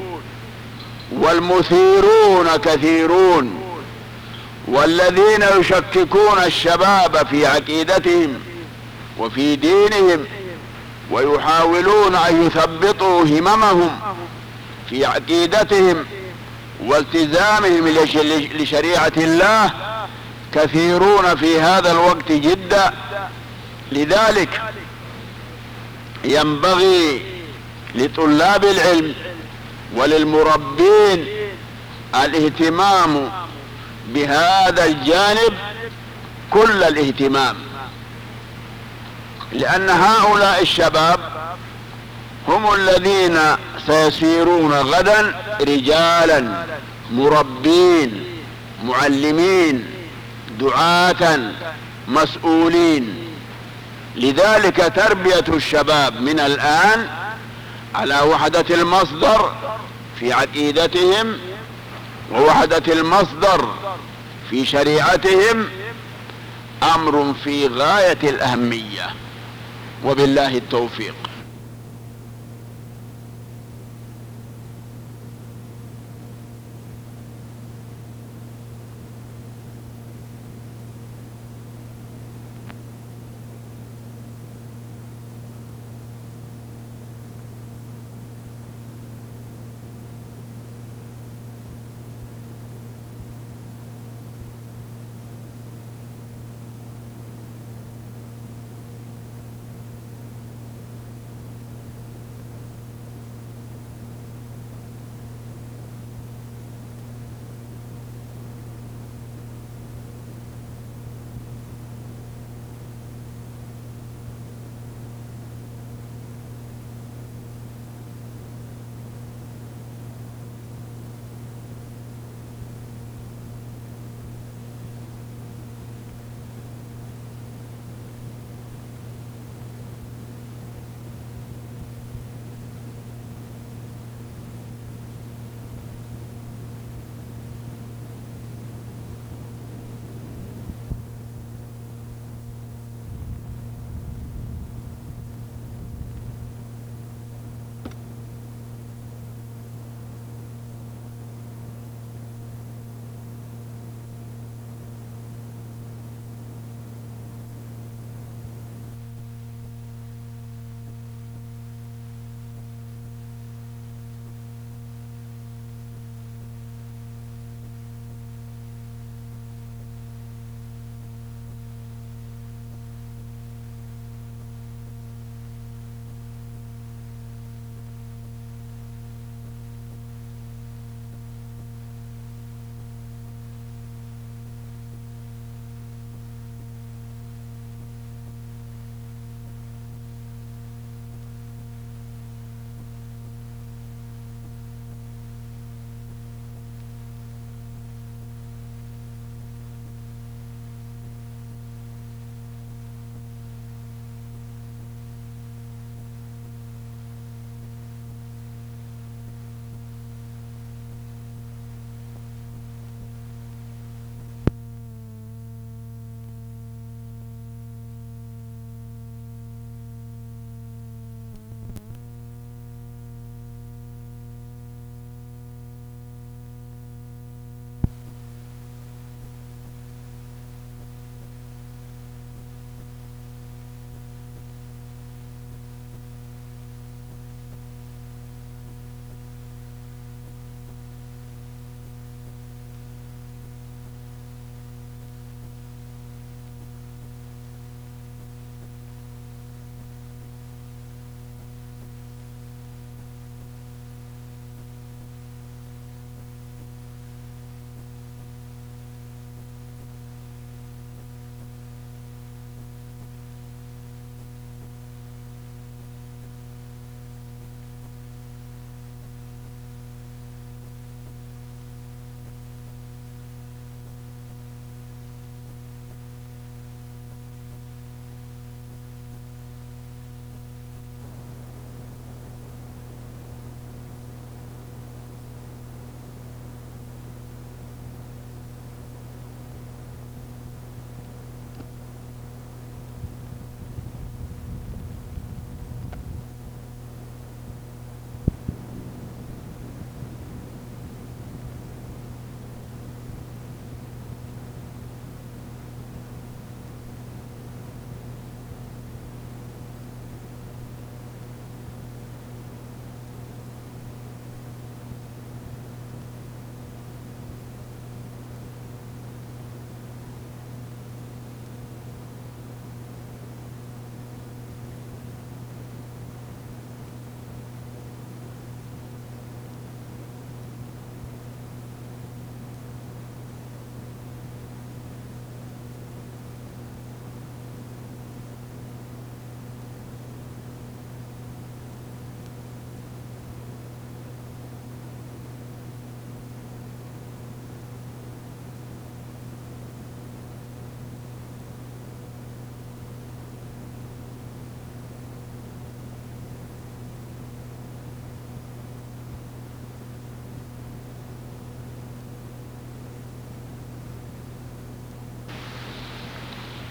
والمثيرون كثيرون، والذين يشككون الشباب في عقيدتهم وفي دينهم ويحاولون أن يثبطوا هممهم في عقيدتهم والتزامهم لشريعة الله كثيرون في هذا الوقت جدا. لذلك ينبغي لطلاب العلم وللمربين الاهتمام بهذا الجانب كل الاهتمام، لأن هؤلاء الشباب هم الذين سيصيرون غدا رجالا مربين معلمين دعاة مسؤولين. لذلك تربية الشباب من الآن على وحدة المصدر في عقيدتهم ووحدة المصدر في شريعتهم أمر في غاية الأهمية، وبالله التوفيق.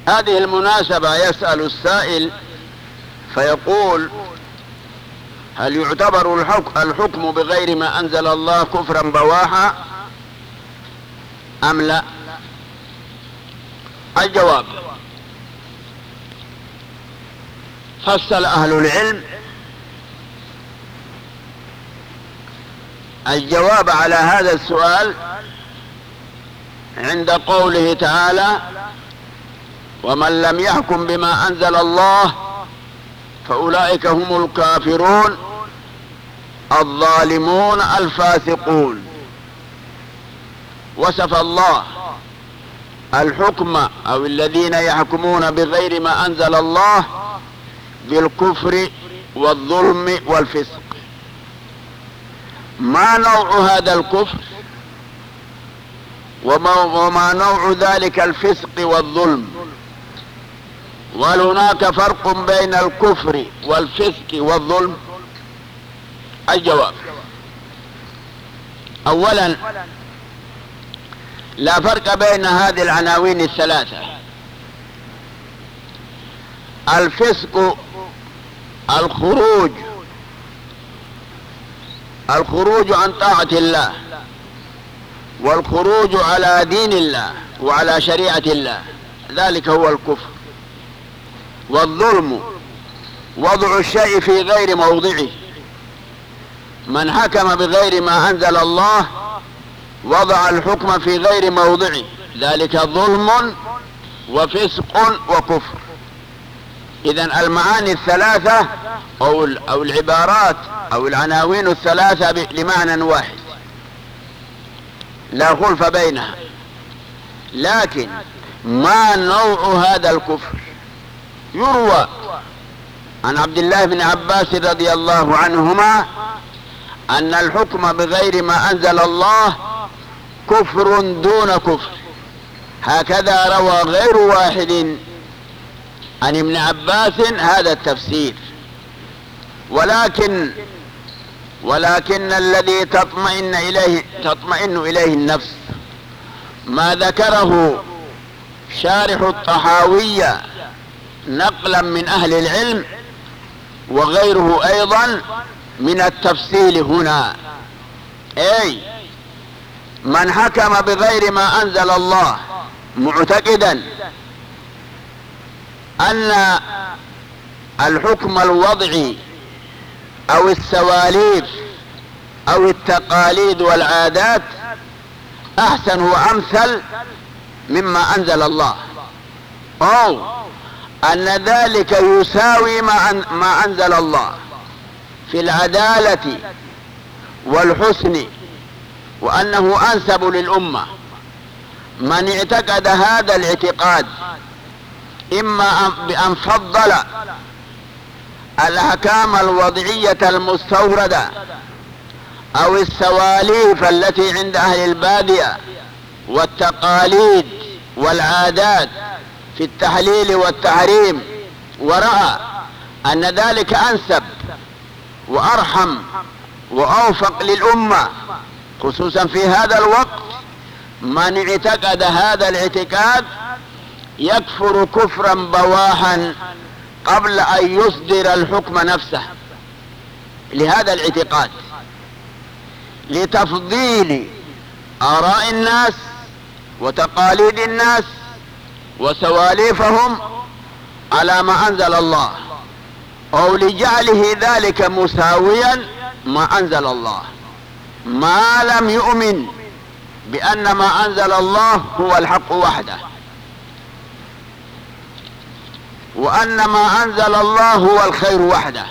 هذه المناسبة يسأل السائل فيقول: هل يعتبر الحكم, الحكم بغير ما أنزل الله كفرا بواحا أم لا؟ الجواب: فصل أهل العلم الجواب على هذا السؤال عند قوله تعالى: ومن لم يحكم بما أنزل الله فأولئك هم الكافرون الظالمون الفاسقون. وصف الله الحكم أو الذين يحكمون بغير ما أنزل الله بالكفر والظلم والفسق. ما نوع هذا الكفر وما, وما نوع ذلك الفسق والظلم؟ وهل هناك فرق بين الكفر والفسق والظلم؟ الجواب: اولا، لا فرق بين هذه العناوين الثلاثة. الفسق الخروج الخروج عن طاعة الله، والخروج على دين الله وعلى شريعة الله، ذلك هو الكفر. والظلم وضع الشيء في غير موضعه. من حكم بغير ما أنزل الله وضع الحكم في غير موضعه، ذلك ظلم وفسق وكفر. إذن المعاني الثلاثة أو أو العبارات أو العناوين الثلاثة لمعنى واحد لا خلف بينها. لكن ما نوع هذا الكفر؟ يروى عن عبد الله بن عباس رضي الله عنهما أن الحكم بغير ما أنزل الله كفر دون كفر. هكذا روى غير واحد عن ابن عباس هذا التفسير. ولكن ولكن الذي تطمئن إليه تطمئن إليه النفس ما ذكره شارح الطحاوية نقلا من أهل العلم وغيره أيضا من التفصيل هنا. أي من حكم بغير ما أنزل الله معتقدا أن الحكم الوضعي أو السواليف أو التقاليد والعادات أحسن وأمثل مما أنزل الله، أو أن ذلك يساوي ما أنزل الله في العدالة والحسن، وأنه أنسب للأمة. من اعتقد هذا الاعتقاد إما بأن فضل الأحكام الوضعية المستوردة أو السواليف التي عند أهل البادية والتقاليد والعادات في التحليل والتحريم، ورأى أن ذلك أنسب وأرحم وأوفق للأمة خصوصا في هذا الوقت، من اعتقد هذا الاعتقاد يكفر كفرا بواحا قبل أن يصدر الحكم نفسه لهذا الاعتقاد، لتفضيل آراء الناس وتقاليد الناس وسواليفهم على ما أنزل الله، أو لجعله ذلك مساويا ما أنزل الله، ما لم يؤمن بأن ما أنزل الله هو الحق وحده، وأن ما أنزل الله هو الخير وحده.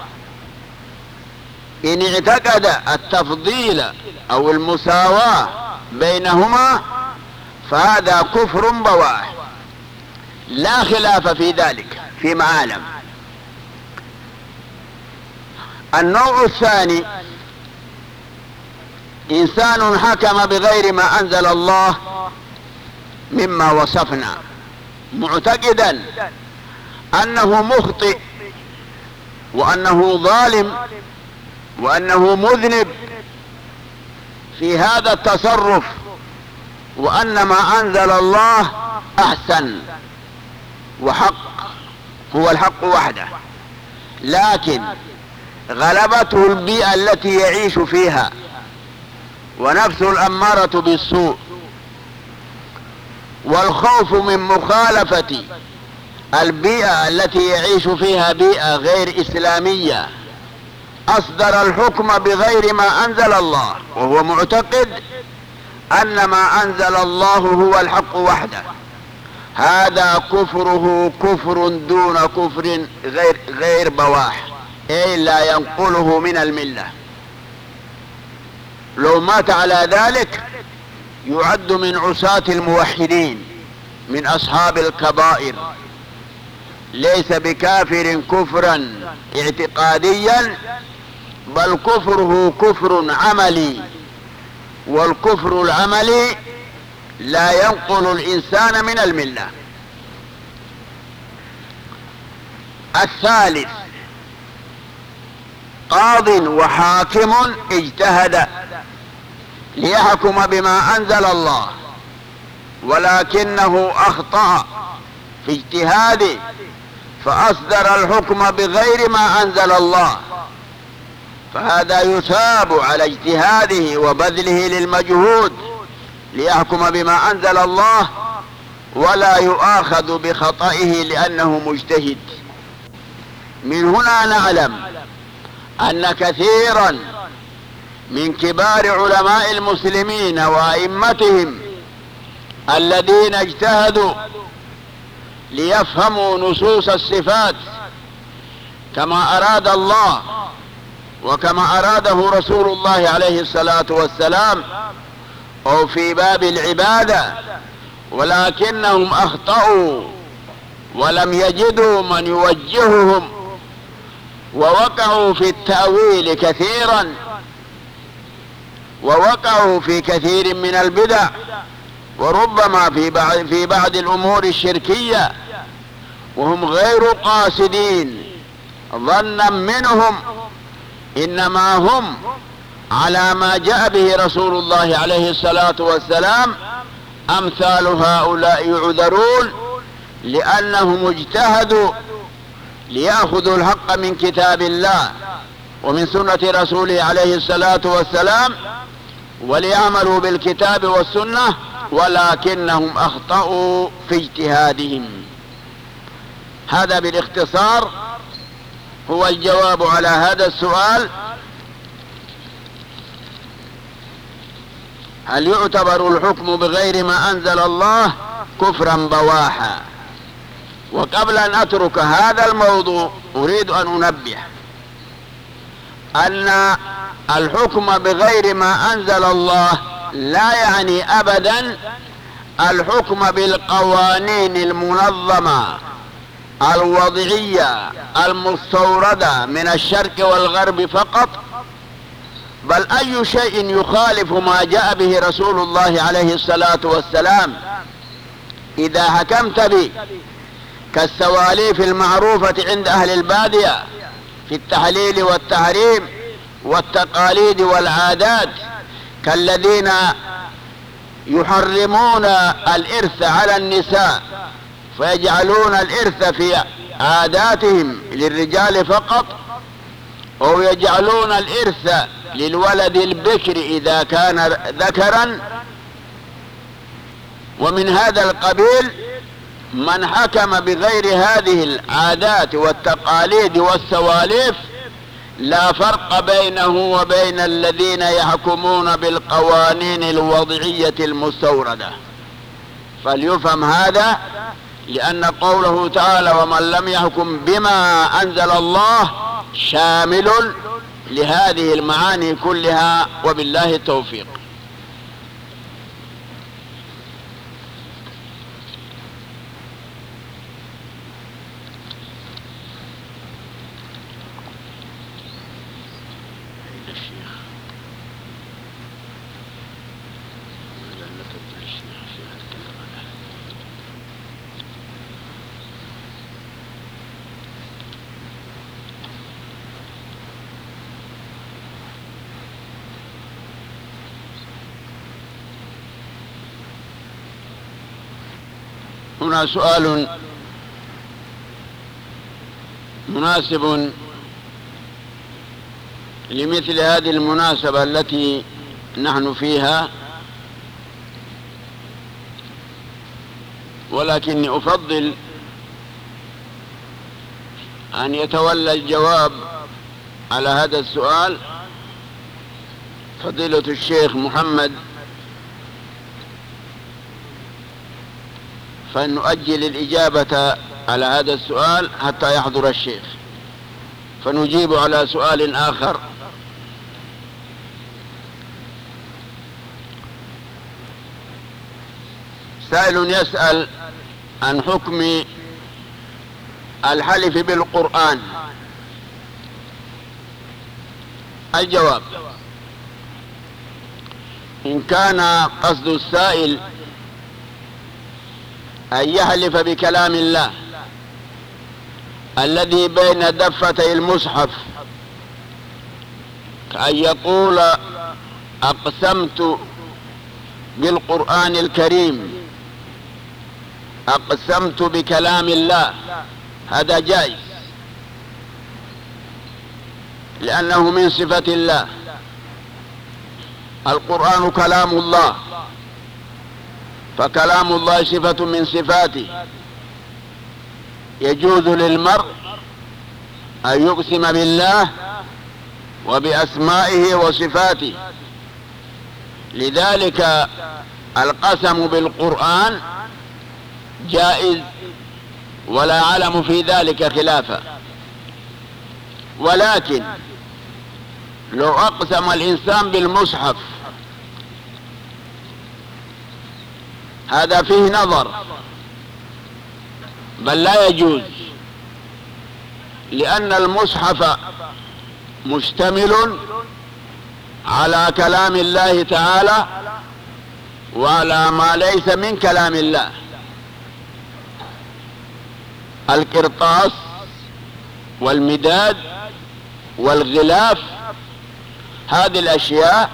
إن اعتقد التفضيل أو المساواة بينهما فهذا كفر بواح لا خلاف في ذلك فيما أعلم. النوع الثاني إنسان حكم بغير ما أنزل الله مما وصفنا معتقدا أنه مخطئ وأنه ظالم وأنه مذنب في هذا التصرف، وأن ما أنزل الله أحسن وحق هو الحق وحده، لكن غلبته البيئة التي يعيش فيها ونفسه الأمارة بالسوء والخوف من مخالفة البيئة التي يعيش فيها بيئة غير إسلامية، أصدر الحكم بغير ما أنزل الله، وهو معتقد أن ما أنزل الله هو الحق وحده. هذا كفره كفر دون كفر غير, غير بواح، أي لا ينقله من الملة. لو مات على ذلك يعد من عصاة الموحدين، من أصحاب الكبائر، ليس بكافر كفرا اعتقاديا، بل كفره كفر عملي، والكفر العملي لا ينقل الإنسان من الملة. الثالث قاض وحاكم اجتهد ليحكم بما أنزل الله، ولكنه أخطأ في اجتهاده فأصدر الحكم بغير ما أنزل الله، فهذا يثاب على اجتهاده وبذله للمجهود ليحكم بما أنزل الله، ولا يؤاخذ بخطئه لأنه مجتهد. من هنا نعلم أن كثيرا من كبار علماء المسلمين وأئمتهم الذين اجتهدوا ليفهموا نصوص الصفات كما أراد الله وكما أراده رسول الله عليه الصلاة والسلام، أو في باب العبادة، ولكنهم أخطأوا ولم يجدوا من يوجههم، ووقعوا في التأويل كثيرا، ووقعوا في كثير من البدع، وربما في بعض, في بعض الأمور الشركية، وهم غير قاصدين ظنا منهم، إنما هم على ما جاء به رسول الله عليه الصلاة والسلام. أمثال هؤلاء يعذرون لأنهم اجتهدوا ليأخذوا الحق من كتاب الله ومن سنة رسوله عليه الصلاة والسلام وليعملوا بالكتاب والسنة، ولكنهم أخطأوا في اجتهادهم. هذا بالاختصار هو الجواب على هذا السؤال: هل يعتبر الحكم بغير ما أنزل الله كفرا بواحا؟ وقبل أن أترك هذا الموضوع أريد أن أنبه أن الحكم بغير ما أنزل الله لا يعني أبدا الحكم بالقوانين المنظمة الوضعية المستوردة من الشرق والغرب فقط، بل أي شيء يخالف ما جاء به رسول الله عليه الصلاة والسلام إذا حكمت به، كالسواليف المعروفة عند أهل البادية في التحليل والتحريم والتقاليد والعادات، كالذين يحرمون الإرث على النساء فيجعلون الإرث في عاداتهم للرجال فقط، أو يجعلون الإرث للولد البكر إذا كان ذكرا. ومن هذا القبيل من حكم بغير هذه العادات والتقاليد والسواليف لا فرق بينه وبين الذين يحكمون بالقوانين الوضعية المستوردة. فليفهم هذا، لأن قوله تعالى ومن لم يحكم بما أنزل الله شامل لهذه المعاني كلها، وبالله التوفيق. هنا سؤال مناسب لمثل هذه المناسبة التي نحن فيها، ولكني أفضل أن يتولى الجواب على هذا السؤال فضيلة الشيخ محمد، فنؤجل الإجابة على هذا السؤال حتى يحضر الشيخ، فنجيب على سؤال آخر. سائل يسأل عن حكم الحلف بالقرآن. الجواب: إن كان قصد السائل أن يحلف بكلام الله الذي بين دفتي المصحف، كأن يقول أقسمت بالقرآن الكريم، أقسمت بكلام الله، هذا جائز لأنه من صفة الله. القرآن كلام الله، فكلام الله صفة من صفاته، يجوز للمرء أن يقسم بالله وبأسمائه وصفاته، لذلك القسم بالقرآن جائز ولا أعلم في ذلك خلافا. ولكن لو أقسم الإنسان بالمصحف هذا فيه نظر، بل لا يجوز، لأن المصحف مشتمل على كلام الله تعالى وعلى ما ليس من كلام الله. القرطاس والمداد والغلاف، هذه الأشياء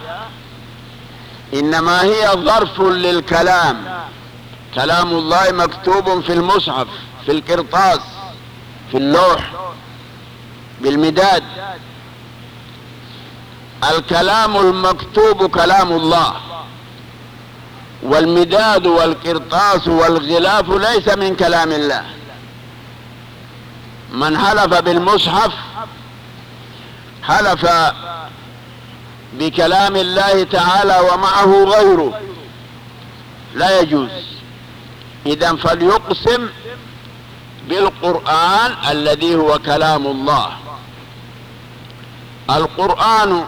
إنما هي ظرف للكلام. كلام الله مكتوب في المصحف، في القرطاس، في اللوح، بالمداد. الكلام المكتوب كلام الله، والمداد والقرطاس والغلاف ليس من كلام الله. من حلف بالمصحف حلف بكلام الله تعالى ومعه غيره، لا يجوز. إذن فليقسم بالقرآن الذي هو كلام الله. القرآن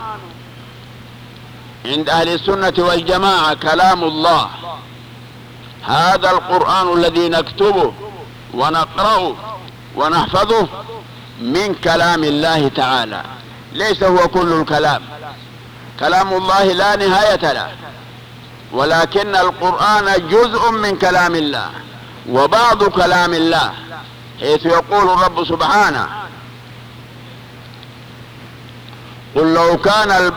عند أهل السنة والجماعة كلام الله، هذا القرآن الذي نكتبه ونقرأه ونحفظه من كلام الله تعالى، ليس هو كل الكلام. كلام الله لا نهاية له، ولكن القرآن جزء من كلام الله وبعض كلام الله، حيث يقول الرب سبحانه: قل لو كان ال...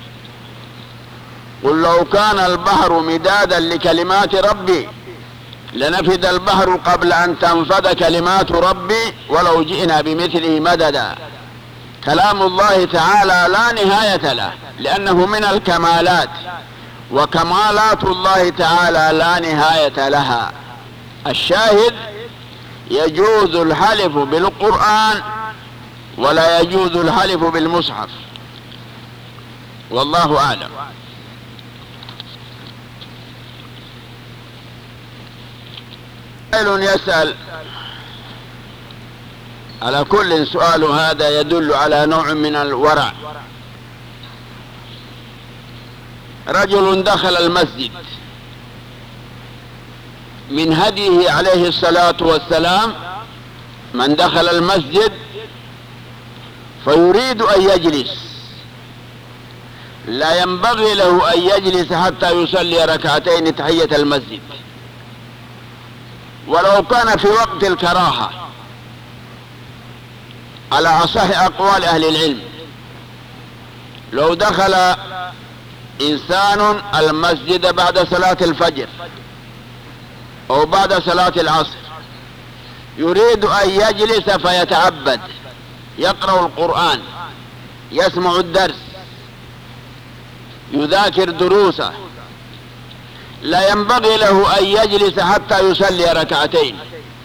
قل لو كان البحر مدادا لكلمات ربي لنفد البحر قبل أن تنفد كلمات ربي ولو جئنا بمثله مددا. كلام الله تعالى لا نهاية له، لأنه من الكمالات، وكمالات الله تعالى لا نهاية لها. الشاهد: يجوز الحلف بالقرآن ولا يجوز الحلف بالمصحف، والله أعلم. سائل يسأل، على كل سؤال هذا يدل على نوع من الورع. رجل دخل المسجد، من هديه عليه الصلاة والسلام من دخل المسجد فيريد أن يجلس لا ينبغي له أن يجلس حتى يصلي ركعتين تحية المسجد، ولو كان في وقت الكراهة على أصح أقوال أهل العلم. لو دخل إنسان المسجد بعد صلاة الفجر أو بعد صلاة العصر يريد أن يجلس فيتعبد يقرأ القرآن، يسمع الدرس، يذاكر دروسه، لا ينبغي له أن يجلس حتى يصلي ركعتين،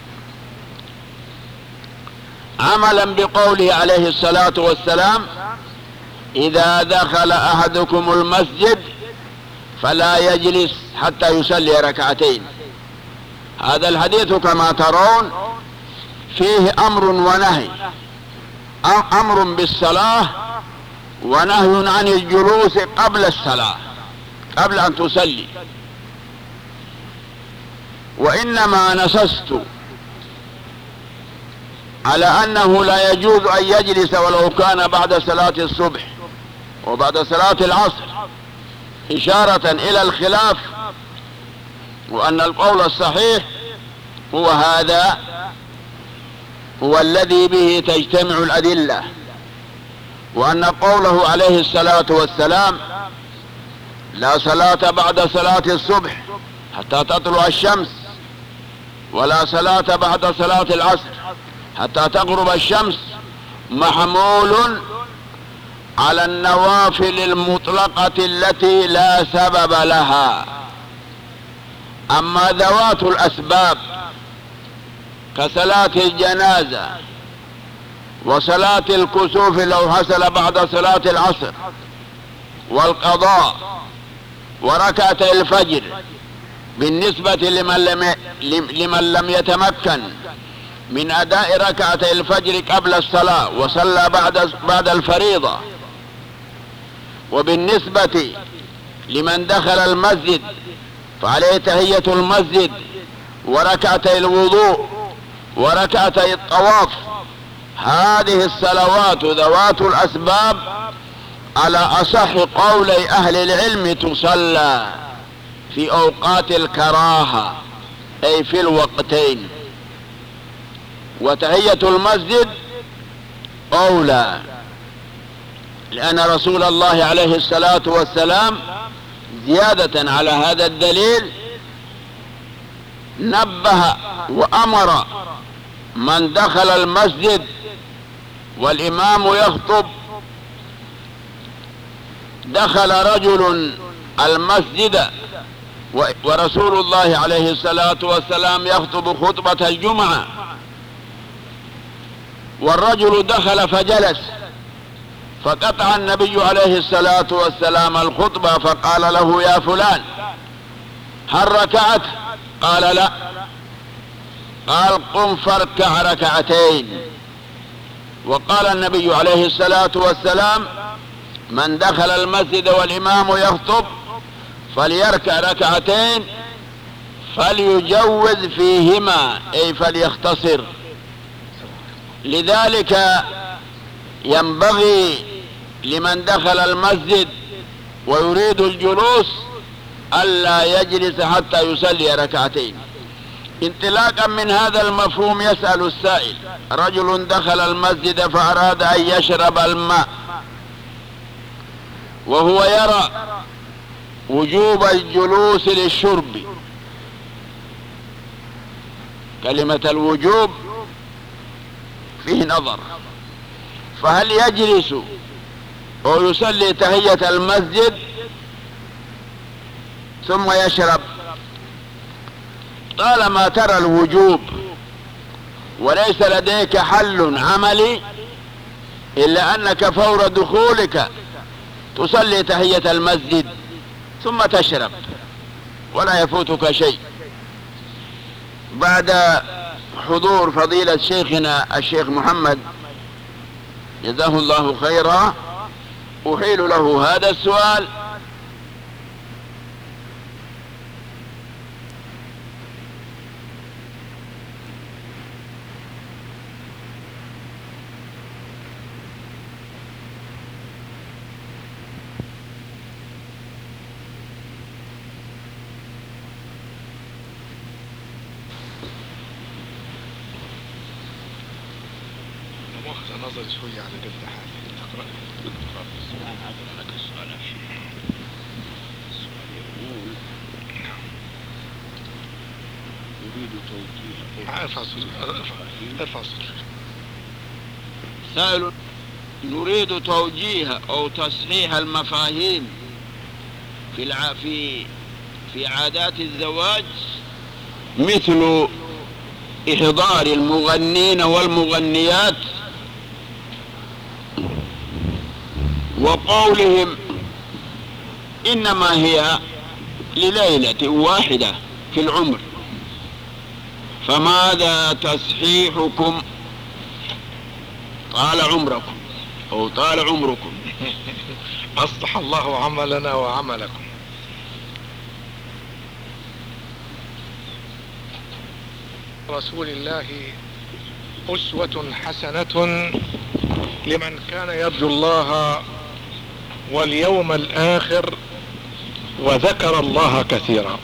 عملا بقوله عليه الصلاة والسلام: إذا دخل أحدكم المسجد فلا يجلس حتى يصلي ركعتين. هذا الحديث كما ترون فيه أمر ونهي، أمر بالصلاة ونهي عن الجلوس قبل الصلاة، قبل أن تصلي. وإنما نصست على أنه لا يجوز أن يجلس ولو كان بعد صلاة الصبح وبعد صلاة العصر، إشارة إلى الخلاف، وأن القول الصحيح هو هذا، هو الذي به تجتمع الأدلة، وأن قوله عليه الصلاة والسلام: لا صلاة بعد صلاة الصبح حتى تطلع الشمس، ولا صلاة بعد صلاة العصر حتى تغرب الشمس، محمول على النوافل المطلقة التي لا سبب لها. أما ذوات الأسباب كصلاة الجنازة وصلاة الكسوف لو حصل بعد صلاة العصر، والقضاء، وركعتي الفجر بالنسبة لمن لم لمن لم يتمكن من أداء ركعتي الفجر قبل الصلاة وصلى بعد بعد الفريضة، وبالنسبة لمن دخل المسجد فعليه تحية المسجد وركعتي الوضوء وركعتي الطواف. هذه الصلوات ذوات الأسباب على أصح قولي أهل العلم تصلى في أوقات الكراهة، أي في الوقتين، وتحية المسجد أولى، لأن رسول الله عليه الصلاة والسلام زيادة على هذا الدليل نبه وأمر من دخل المسجد والإمام يخطب: دخل رجل المسجد ورسول الله عليه الصلاة والسلام يخطب خطبة الجمعة، والرجل دخل فجلس، فقطع النبي عليه الصلاة والسلام الخطبة فقال له: يا فلان، هل ركعت؟ قال: لا. قال: قم فاركع ركعتين. وقال النبي عليه الصلاة والسلام: من دخل المسجد والإمام يخطب فليركع ركعتين فليجوز فيهما، أي فليختصر. لذلك ينبغي لمن دخل المسجد ويريد الجلوس ألا يجلس حتى يصلي ركعتين. انطلاقا من هذا المفهوم يسأل السائل: رجل دخل المسجد فأراد أن يشرب الماء، وهو يرى وجوب الجلوس للشرب. كلمة الوجوب فيه نظر، فهل يجلس أو يصلي تحية المسجد ثم يشرب؟ طالما ترى الوجوب وليس لديك حل عملي إلا أنك فور دخولك تصلي تحية المسجد ثم تشرب ولا يفوتك شيء. بعد حضور فضيلة شيخنا الشيخ محمد جزاه الله خيرا أحيل له هذا السؤال: نظر شوية على قد حالي. تقرأ السؤال هذا لك السؤال السؤال يقول: يريد توجيه ارفع صوتك، ارفع صوتك. سائل نريد توجيه أو تصحيح المفاهيم في الع... في في عادات الزواج، مثل إحضار المغنين والمغنيات وقولهم إنما هي لليلة واحدة في العمر، فماذا تصحيحكم؟ طال عمركم أو طال عمركم. أصلح الله عملنا وعملكم. رسول الله أسوة حسنة لمن كان يرجو الله واليوم الآخر وذكر الله كثيرا.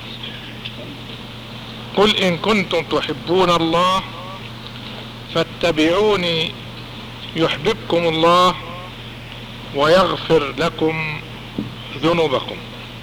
قل إن كنتم تحبون الله فاتبعوني يحببكم الله ويغفر لكم ذنوبكم.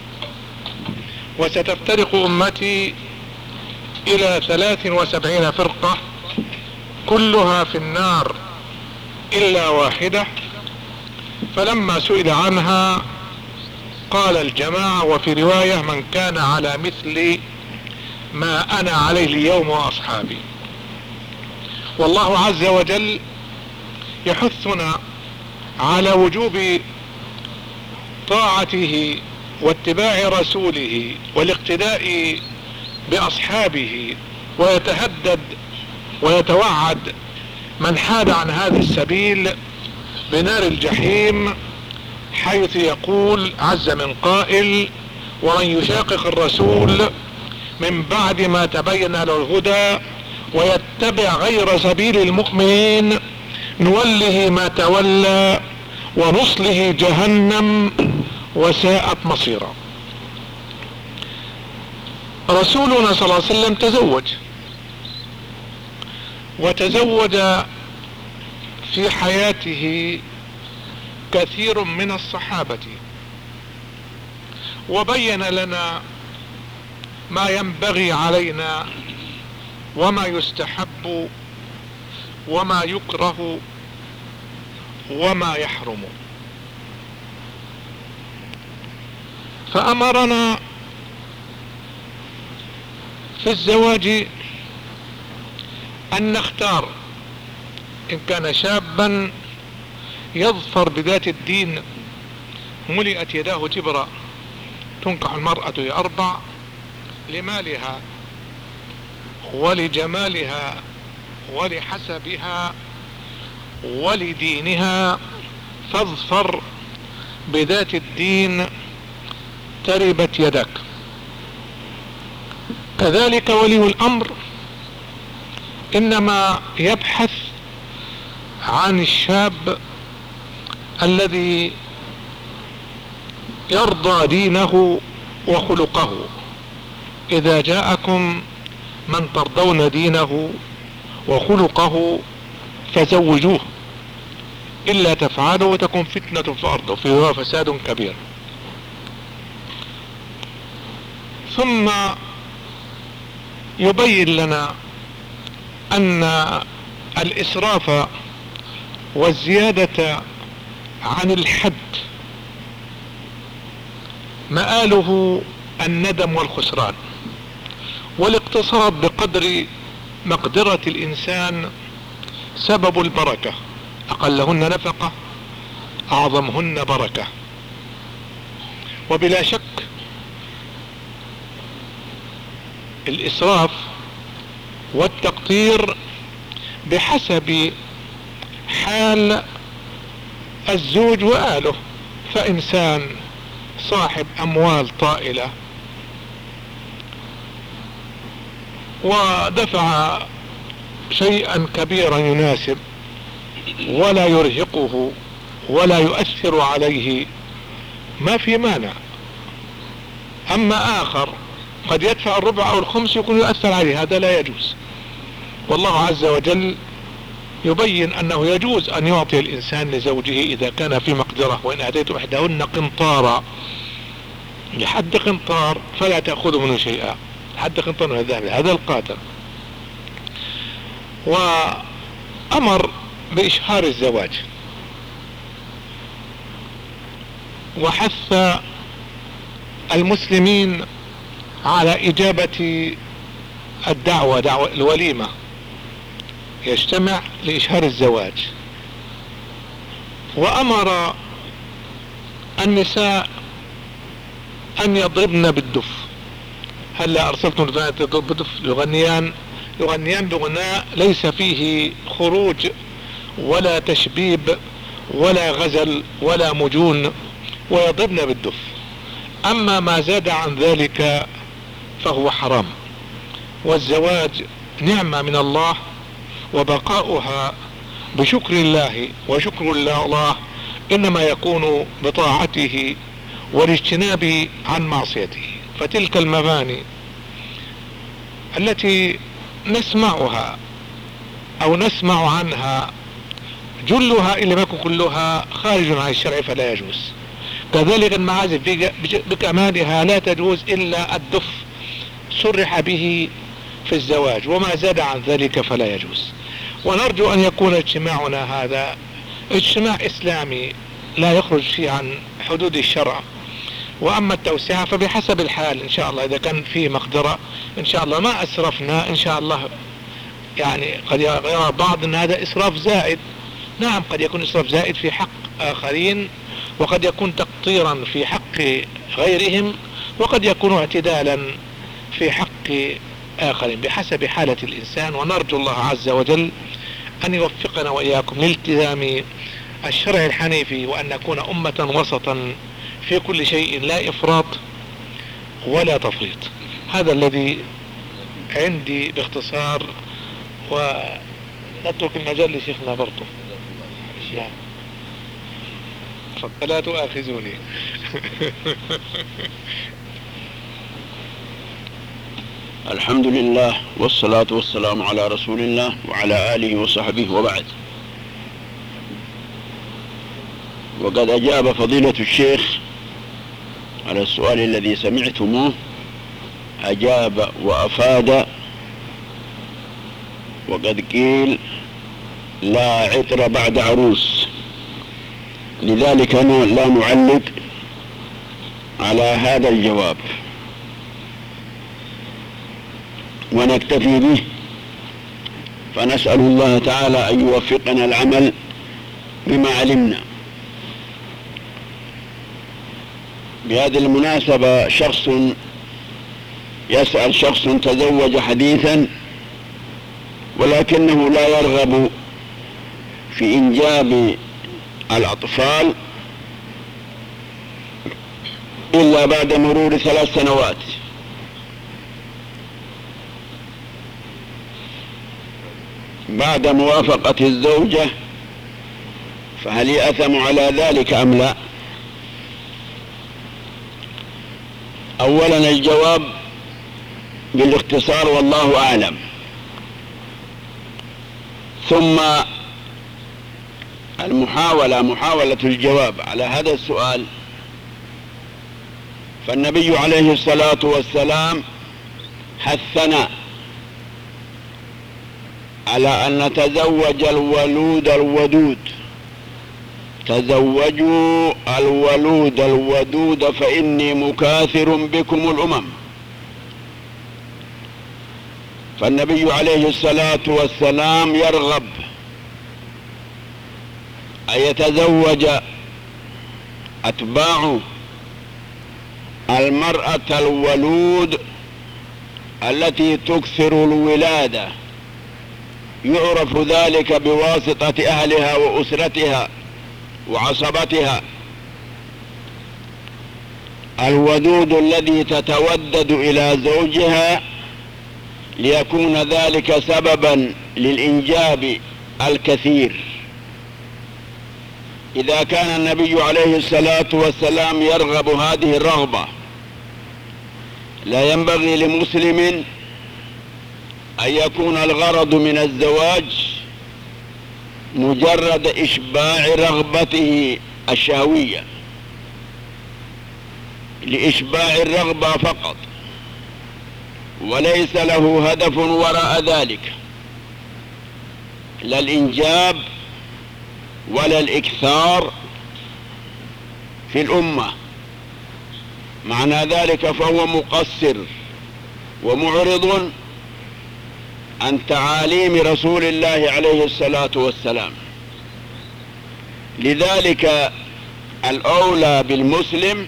وستفترق أمتي إلى ثلاث وسبعين فرقة كلها في النار إلا واحدة. فلما سئل عنها قال الجماعة، وفي رواية من كان على مثل ما أنا عليه اليوم وأصحابي. والله عز وجل يحثنا على وجوب طاعته واتباع رسوله والاقتداء بأصحابه، ويتهدد ويتوعد من حاد عن هذا السبيل بنار الجحيم، حيث يقول عز من قائل: ومن يشاقق الرسول من بعد ما تبين له الهدى ويتبع غير سبيل المؤمنين نوله ما تولى ونصله جهنم وساءت مصيرا. رسولنا صلى الله عليه وسلم تزوج، وتزوج في حياته كثير من الصحابة، وبين لنا ما ينبغي علينا وما يستحب وما يكره وما يحرم. فأمرنا في الزواج أن نختار إن كان شابا يظفر بذات الدين ملئت يداه جبرا، تنكح المرأة لأربع: لمالها ولجمالها ولحسبها ولدينها، فاظفر بذات الدين تربت يدك. كذلك ولي الأمر إنما يبحث عن الشاب الذي يرضى دينه وخلقه. إذا جاءكم من ترضون دينه وخلقه فزوجوه، إلا تفعلوا وتكون فتنة في الأرض وفيها فساد كبير. ثم يبين لنا أن الإسراف والزيادة عن الحد مآله الندم والخسران، والاقتصاد بقدر مقدرة الإنسان سبب البركة، أقلهن نفقة أعظمهن بركة. وبلا شك الإسراف والتقطير بحسب حال الزوج وآله. فإنسان صاحب أموال طائلة ودفع شيئا كبيرا يناسب ولا يرهقه ولا يؤثر عليه، ما في مانع. أما آخر قد يدفع الربع أو الخمس يكون يؤثر عليه، هذا لا يجوز. والله عز وجل يبين أنه يجوز أن يعطي الإنسان لزوجه إذا كان في مقدرة: وإن أتيتم إحداهن قنطارا لحد قنطار فلا تأخذوا منه شيئا، حد قنطار من الذهب، هذا القاتل. وأمر بإشهار الزواج، وحث المسلمين على إجابة الدعوة، دعوة الوليمة، يجتمع لإشهار الزواج. وأمر النساء أن يضربن بالدف. هلا أرسلتم البنات يضربن بالدف، يغنيان يغنيان بغناء ليس فيه خروج ولا تشبيب ولا غزل ولا مجون، ويضربن بالدف. أما ما زاد عن ذلك فهو حرام. والزواج نعمة من الله، وبقاؤها بشكر الله، وشكر الله إنما يكون بطاعته والاجتناب عن معصيته. فتلك المباني التي نسمعها أو نسمع عنها جلها إن لم يكن كلها خارج عن الشرع فلا يجوز. كذلك المعازف بكمالها لا تجوز إلا الدف صرح به في الزواج، وما زاد عن ذلك فلا يجوز. ونرجو أن يكون اجتماعنا هذا اجتماع إسلامي لا يخرج فيه عن حدود الشرع. وأما التوسعة فبحسب الحال إن شاء الله، إذا كان فيه مقدرة إن شاء الله ما أسرفنا إن شاء الله. يعني قد يرى بعض أن هذا إسراف زائد، نعم قد يكون إسراف زائد في حق آخرين، وقد يكون تقطيرا في حق غيرهم، وقد يكون اعتدالا في حق آخرين بحسب حالة الإنسان. ونرجو الله عز وجل أن يوفقنا وإياكم لالتزام الشرع الحنيفي، وأن نكون أمة وسطا في كل شيء، لا إفراط ولا تفريط. هذا الذي عندي باختصار، ونترك المجال لشيخنا برضه. فلا تؤاخذوني. الحمد لله والصلاة والسلام على رسول الله وعلى آله وصحبه، وبعد. وقد أجاب فضيلة الشيخ على السؤال الذي سمعتموه، أجاب وأفاد، وقد قيل لا عطر بعد عروس، لذلك لا نعلق على هذا الجواب ونكتفي به. فنسأل الله تعالى أن يوفقنا العمل بما علمنا. بهذه المناسبة شخص يسأل، شخص تزوج حديثا ولكنه لا يرغب في إنجاب الأطفال إلا بعد مرور ثلاث سنوات، بعد موافقة الزوجة، فهل يأثم على ذلك أم لا؟ أولا الجواب بالاختصار والله أعلم. ثم المحاولة محاولة الجواب على هذا السؤال. فالنبي عليه الصلاة والسلام حثنا على أن نتزوج الولود الودود. تزوجوا الولود الودود فإني مكاثر بكم الأمم. فالنبي عليه الصلاة والسلام يرغب أن يتزوج أتباعه المرأة الولود التي تكثر الولادة، يعرف ذلك بواسطة أهلها وأسرتها وعصبتها. الودود الذي تتودد إلى زوجها ليكون ذلك سببا للإنجاب الكثير. إذا كان النبي عليه الصلاة والسلام يرغب هذه الرغبة، لا ينبغي لمسلم أن يكون الغرض من الزواج مجرد إشباع رغبته الشهوية، لإشباع الرغبة فقط، وليس له هدف وراء ذلك، لا الإنجاب ولا الإكثار في الأمة، معنى ذلك فهو مقصر ومعرض عن تعاليم رسول الله عليه الصلاة والسلام. لذلك الأولى بالمسلم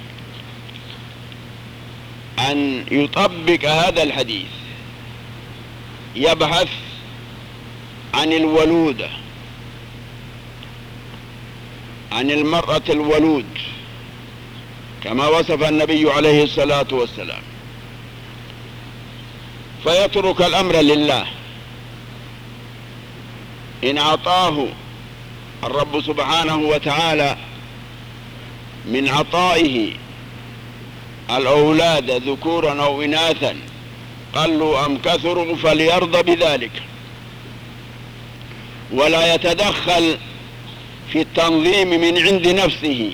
أن يطبق هذا الحديث، يبحث عن الولودة، عن المرأة الولود كما وصف النبي عليه الصلاة والسلام، فيترك الأمر لله. إن أعطاه الرب سبحانه وتعالى من عطائه الأولاد ذكورا أو إناثا قلوا أم كثروا فليرضى بذلك، ولا يتدخل في التنظيم من عند نفسه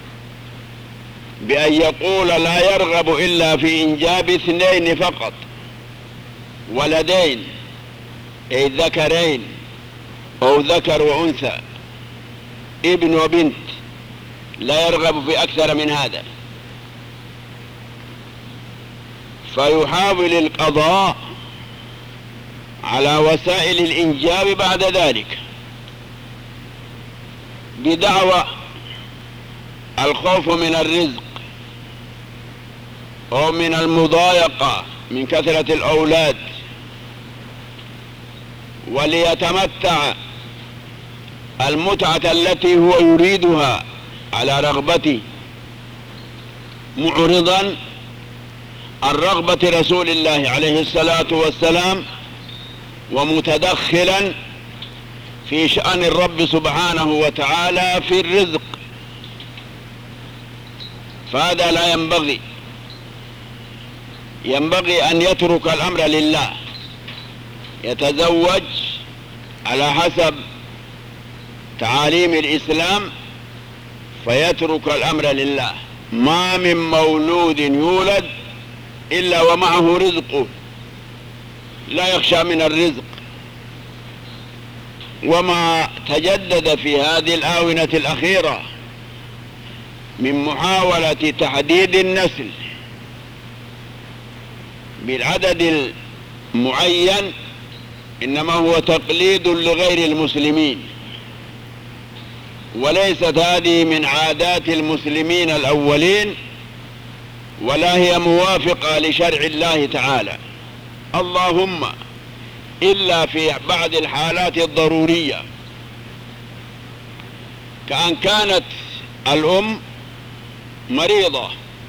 بأن يقول لا يرغب إلا في إنجاب اثنين فقط، ولدين أي ذكرين أو ذكر وأنثى، ابن وبنت، لا يرغب في أكثر من هذا، فيحاول القضاء على وسائل الإنجاب بعد ذلك بدعوى الخوف من الرزق أو من المضايقة من كثرة الأولاد، وليتمتع المتعة التي هو يريدها على رغبته، معرضا عن رغبة رسول الله عليه الصلاة والسلام، ومتدخلا في شأن الرب سبحانه وتعالى في الرزق. فهذا لا ينبغي، ينبغي أن يترك الأمر لله، يتزوج على حسب تعاليم الإسلام فيترك الأمر لله. ما من مولود يولد إلا ومعه رزقه، لا يخشى من الرزق. وما تجدد في هذه الآونة الأخيرة من محاولة تحديد النسل بالعدد المعين إنما هو تقليد لغير المسلمين، وليست هذه من عادات المسلمين الأولين، ولا هي موافقة لشرع الله تعالى، اللهم إلا في بعض الحالات الضرورية، كأن كانت الأم مريضة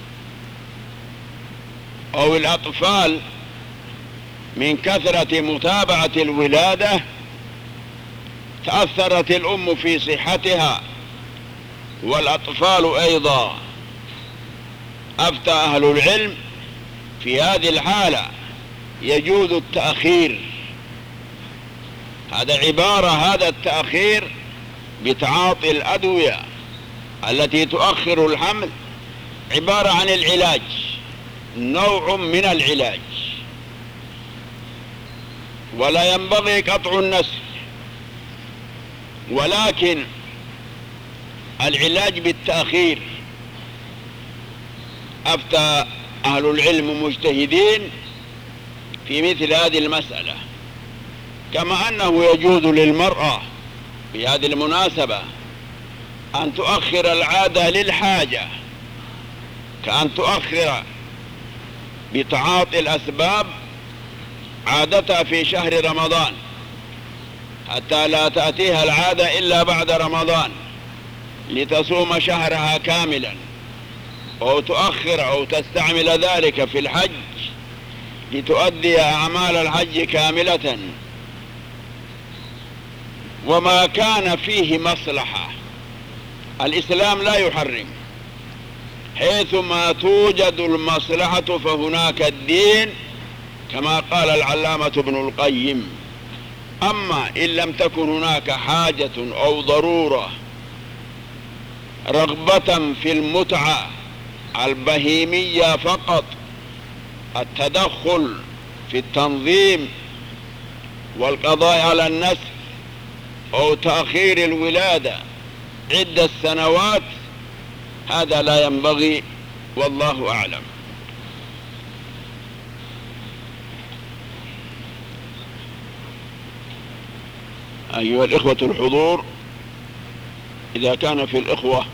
أو الأطفال من كثرة متابعة الولادة تأثرت الأم في صحتها والأطفال أيضا، أفتى أهل العلم في هذه الحالة يجوز التأخير. هذا عبارة هذا التأخير بتعاطي الأدوية التي تؤخر الحمل عبارة عن العلاج، نوع من العلاج، ولا ينبغي قطع النسل، ولكن العلاج بالتأخير أفتى أهل العلم مجتهدين في مثل هذه المسألة. كما أنه يجوز للمرأة في هذه المناسبة أن تؤخر العادة للحاجة، كأن تؤخر بتعاطي الأسباب عادتها في شهر رمضان حتى لا تأتيها العادة إلا بعد رمضان لتصوم شهرها كاملا، أو تؤخر أو تستعمل ذلك في الحج لتؤدي أعمال الحج كاملة. وما كان فيه مصلحة الإسلام لا يحرم، حيثما توجد المصلحة فهناك الدين، كما قال العلامة ابن القيم. أما إن لم تكن هناك حاجة أو ضرورة رغبة في المتعة البهيمية فقط، التدخل في التنظيم والقضاء على النسل أو تأخير الولادة عدة سنوات هذا لا ينبغي، والله أعلم. أيها الإخوة الحضور، إذا كان في الإخوة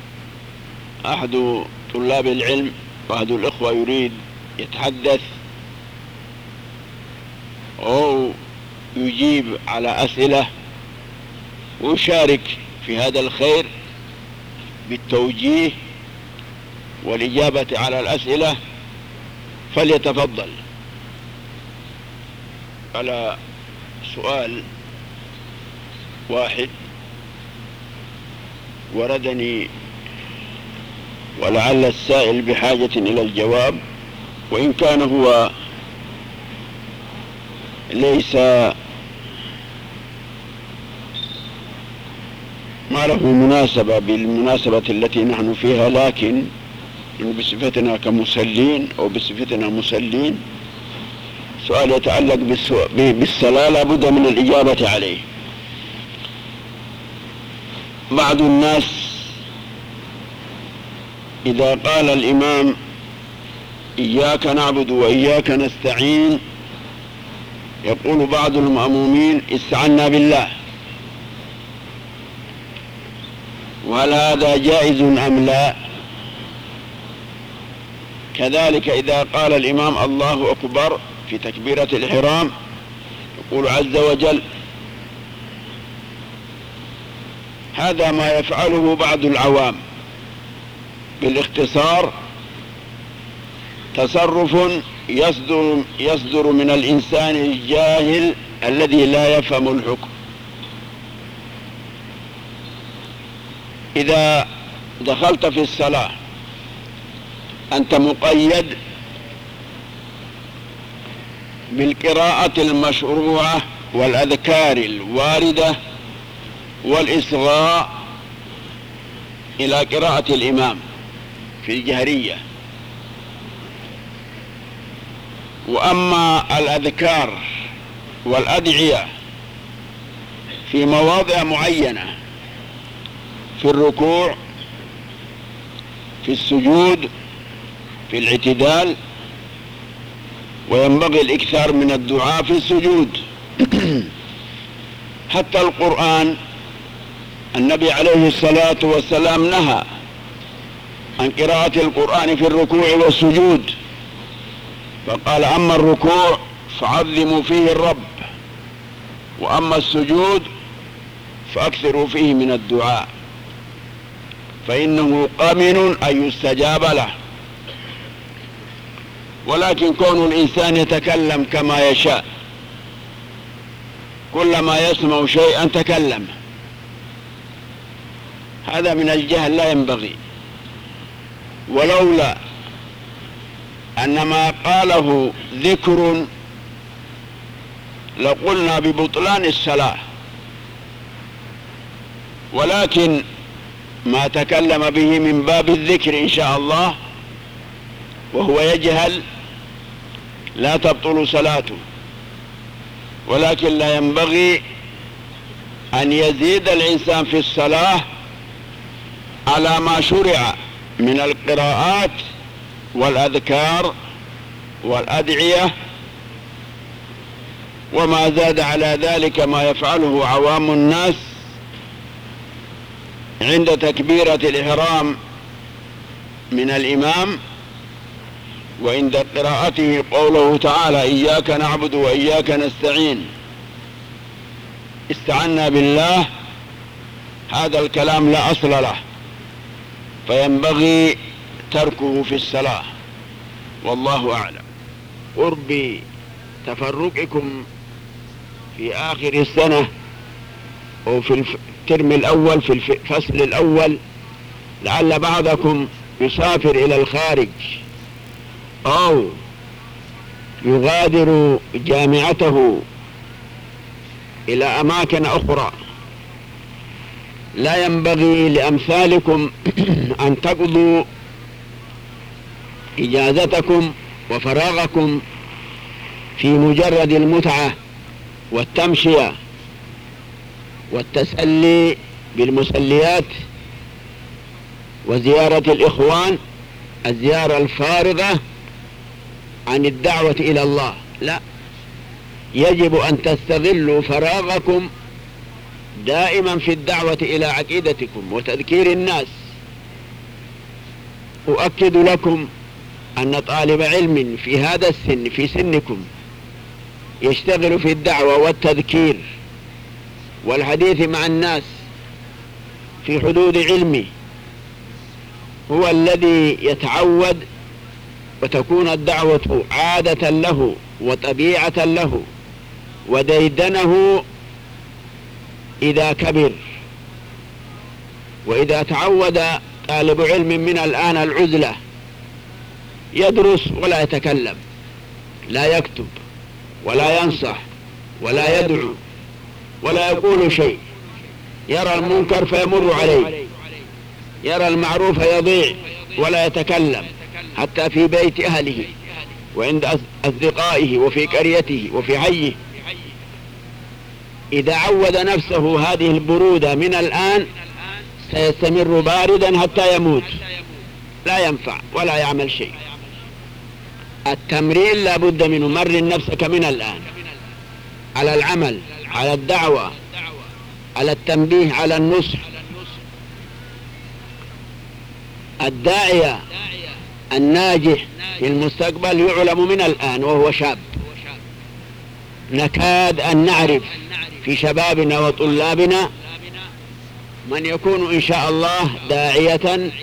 أحد طلاب العلم وأحد الإخوة يريد يتحدث أو يجيب على أسئلة ويشارك في هذا الخير بالتوجيه والإجابة على الأسئلة فليتفضل. على سؤال واحد وردني ولعل السائل بحاجة إلى الجواب، وإن كان هو ليس ما له مناسبة بالمناسبة التي نحن فيها، لكن بصفتنا كمسلين أو بصفتنا مسلين سؤال يتعلق بالصلاة لا بد من الإجابة عليه. بعض الناس إذا قال الإمام إياك نعبد وإياك نستعين يقول بعض المأمومين استعنا بالله، وهل هذا جائز أم لا؟ كذلك إذا قال الإمام الله أكبر في تكبيرة الإحرام يقول عز وجل. هذا ما يفعله بعض العوام بالاختصار، تصرف يصدر, يصدر من الإنسان الجاهل الذي لا يفهم الحكم. إذا دخلت في الصلاة أنت مقيد بالقراءة المشروعة والأذكار الواردة والإصغاء إلى قراءة الإمام في الجهرية. وأما الأذكار والأدعية في مواضع معينة في الركوع، في السجود، في الاعتدال، وينبغي الإكثار من الدعاء في السجود. حتى القرآن النبي عليه الصلاة والسلام نهى عن قراءة القرآن في الركوع والسجود، فقال أما الركوع فعظموا فيه الرب، وأما السجود فأكثروا فيه من الدعاء فإنه قامن أن يستجاب له. ولكن كون الإنسان يتكلم كما يشاء، كلما يسمع شيئا تكلم، هذا من الجهل لا ينبغي. ولولا أن ما قاله ذكر لقلنا ببطلان الصلاة، ولكن ما تكلم به من باب الذكر إن شاء الله وهو يجهل لا تبطل صلاته. ولكن لا ينبغي أن يزيد الإنسان في الصلاة على ما شرع من القراءات والأذكار والأدعية، وما زاد على ذلك ما يفعله عوام الناس عند تكبيرة الإحرام من الإمام وعند قراءته قوله تعالى إياك نعبد وإياك نستعين، استعنا بالله. هذا الكلام لا أصل له، فينبغي تركه في الصلاة، والله أعلم. قرب تفرقكم في آخر السنة أو في الترم الأول في الفصل الأول، لعل بعضكم يسافر إلى الخارج أو يغادر جامعته إلى أماكن أخرى. لا ينبغي لأمثالكم أن تقضوا إجازتكم وفراغكم في مجرد المتعة والتمشية والتسلي بالمسليات وزيارة الإخوان الزيارة الفارغة عن الدعوة إلى الله. لا، يجب أن تستغلوا فراغكم دائما في الدعوة إلى عقيدتكم وتذكير الناس. أؤكد لكم أن طالب علم في هذا السن في سنكم يشتغل في الدعوة والتذكير والحديث مع الناس في حدود علمه هو الذي يتعود وتكون الدعوة عادة له وطبيعة له وديدنه إذا كبر. وإذا تعود طالب علم من الآن العزلة يدرس ولا يتكلم، لا يكتب ولا ينصح ولا يدعو ولا يقول شيء، يرى المنكر فيمر عليه، يرى المعروف يضيع ولا يتكلم حتى في بيت أهله وعند أصدقائه وفي قريته وفي حيه. إذا عود نفسه هذه البرودة من الآن سيستمر باردا حتى يموت، لا ينفع ولا يعمل شيء. التمرين لا بد منه. مرن نفسك من الآن على العمل، على الدعوة، على التنبيه، على النصح. الداعية الناجح في المستقبل يعلم من الآن وهو شاب. نكاد أن نعرف في شبابنا وطلابنا من يكون إن شاء الله داعية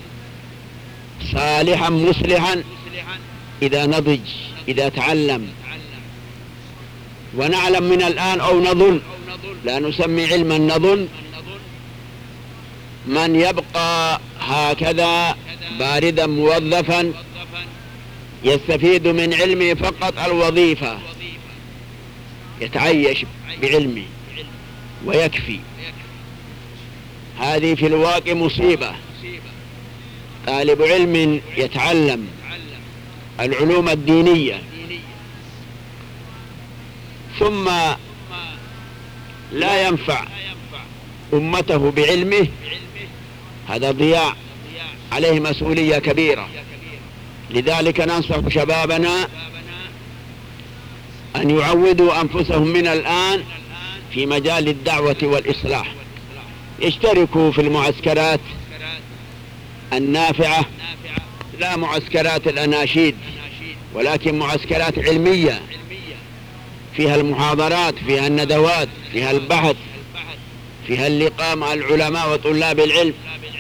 صالحا مصلحا إذا نضج، إذا تعلم. ونعلم من الآن أو نظن، لا نسمي علما نظن، من يبقى هكذا باردا موظفا يستفيد من علمه فقط الوظيفة، يتعيش بعلمه ويكفي. هذه في الواقع مصيبة. طالب علم يتعلم العلوم الدينية ثم لا ينفع أمته بعلمه، هذا ضياع، عليه مسؤولية كبيرة. لذلك ننصح شبابنا أن يعودوا أنفسهم من الآن في مجال الدعوة والإصلاح، يشتركوا في المعسكرات النافعة، لا معسكرات الأناشيد ولكن معسكرات علمية فيها المحاضرات، فيها الندوات، فيها البحث، فيها اللقاء مع العلماء وطلاب العلم،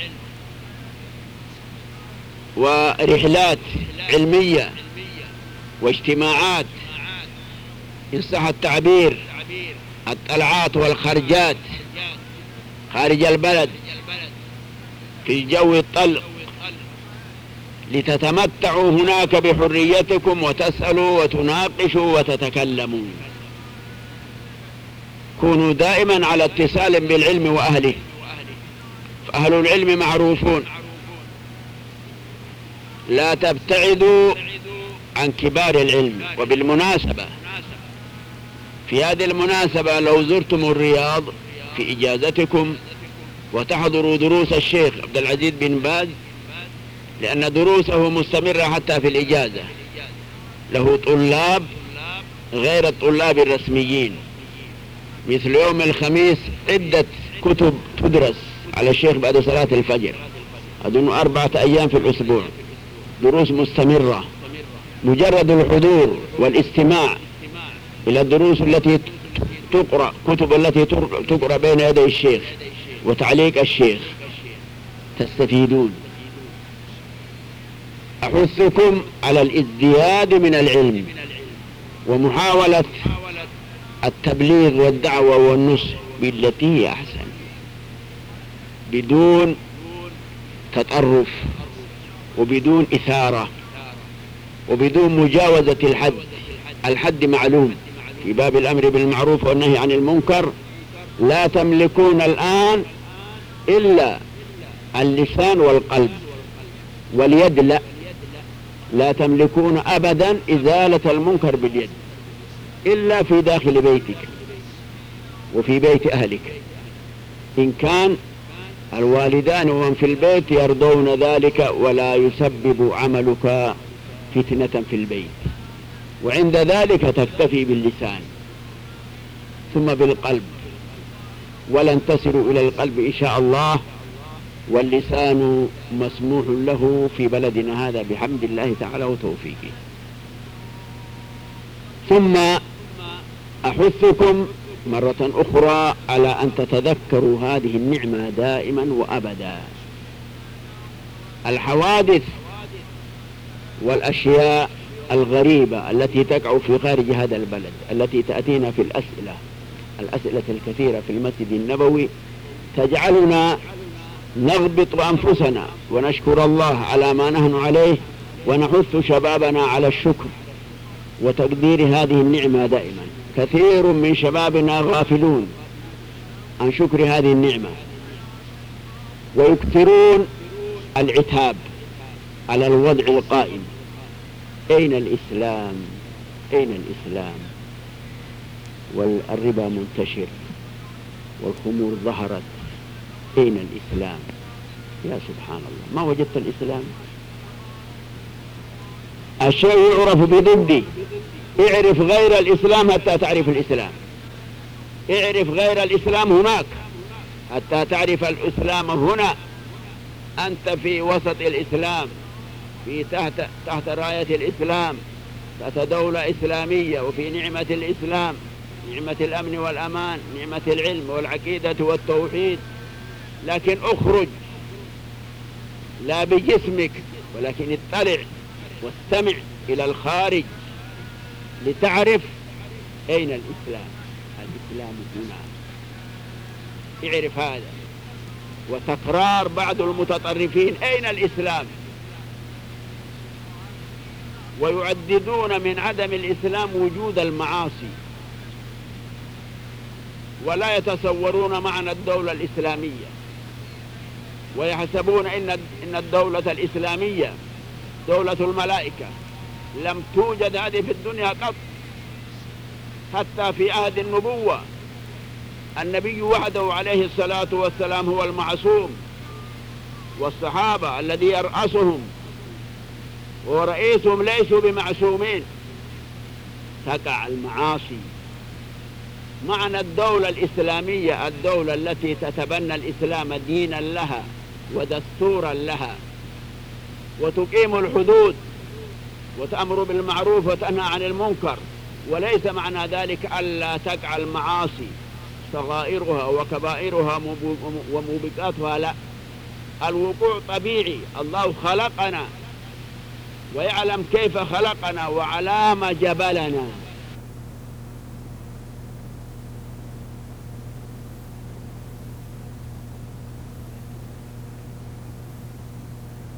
ورحلات علمية واجتماعات إن صح التعبير، الطلعات والخرجات خارج البلد في الجو الطلق لتتمتعوا هناك بحريتكم وتسألوا وتناقشوا وتتكلموا. كونوا دائما على اتصال بالعلم وأهله، فأهل العلم معروفون. لا تبتعدوا عن كبار العلم. وبالمناسبة في هذه المناسبة لو زرتم الرياض في إجازتكم وتحضروا دروس الشيخ عبد العزيز بن باز، لأن دروسه مستمرة حتى في الإجازة، له طلاب غير الطلاب الرسميين. مثل يوم الخميس عدة كتب تدرس على الشيخ بعد صلاة الفجر، أظن أربعة أيام في الأسبوع، دروس مستمرة. مجرد الحضور والاستماع إلى الدروس التي تقرأ، كتب التي تقرأ بين يدي الشيخ وتعليق الشيخ، تستفيدون. أحثكم على الازدياد من العلم ومحاولة التبليغ والدعوة والنصح بالتي هي أحسن، بدون تطرف وبدون إثارة وبدون مجاوزة الحد. الحد معلوم في باب الأمر بالمعروف والنهي عن المنكر. لا تملكون الآن إلا اللسان والقلب واليد، لا لا تملكون أبدا إزالة المنكر باليد إلا في داخل بيتك وفي بيت أهلك. إن كان الوالدان ومن في البيت يرضون ذلك ولا يسبب عملك فتنة في البيت، وعند ذلك تكتفي باللسان ثم بالقلب، ولن تصلوا إلى القلب إن شاء الله، واللسان مسموح له في بلدنا هذا بحمد الله تعالى وتوفيقه. ثم أحثكم مرة أخرى على أن تتذكروا هذه النعمة دائما وأبدا. الحوادث والأشياء الغريبة التي تقع في خارج هذا البلد التي تأتينا في الأسئلة الأسئلة الكثيرة في المسجد النبوي تجعلنا نغبط أنفسنا ونشكر الله على ما نحن عليه، ونحث شبابنا على الشكر وتقدير هذه النعمة دائما. كثير من شبابنا غافلون عن شكر هذه النعمة، ويكثرون العتاب على الوضع القائم. أين الإسلام؟ أين الإسلام؟ والربا منتشر والخمور ظهرت، أين الإسلام؟ يا سبحان الله، ما وجدت الإسلام؟ الشيء يعرف بضده. اعرف غير الإسلام حتى تعرف الإسلام، اعرف غير الإسلام هناك حتى تعرف الإسلام هنا. أنت في وسط الإسلام، في تحت تحت راية الإسلام، تحت دولة إسلامية، وفي نعمة الإسلام، نعمة الأمن والأمان، نعمة العلم والعقيدة والتوحيد. لكن اخرج لا بجسمك ولكن اطلع واستمع إلى الخارج لتعرف أين الإسلام. الإسلام هنا، اعرف هذا. وتكرار بعض المتطرفين أين الإسلام، ويعددون من عدم الإسلام وجود المعاصي، ولا يتصورون معنى الدولة الإسلامية، ويحسبون إن إن الدولة الإسلامية دولة الملائكة. لم توجد هذه في الدنيا قط، حتى في عهد النبوة النبي وحده عليه الصلاة والسلام هو المعصوم، والصحابة الذي يرأسهم ورئيسهم ليسوا بمعصومين. تقع المعاصي. معنى الدولة الإسلامية الدولة التي تتبنى الإسلام دينا لها ودستورا لها، وتقيم الحدود وتأمر بالمعروف وتنهى عن المنكر، وليس معنى ذلك ألا تقع المعاصي صغائرها وكبائرها وموبقاتها، لا، الوقوع طبيعي. الله خلقنا ويعلم كيف خلقنا وعلى ما جبلنا.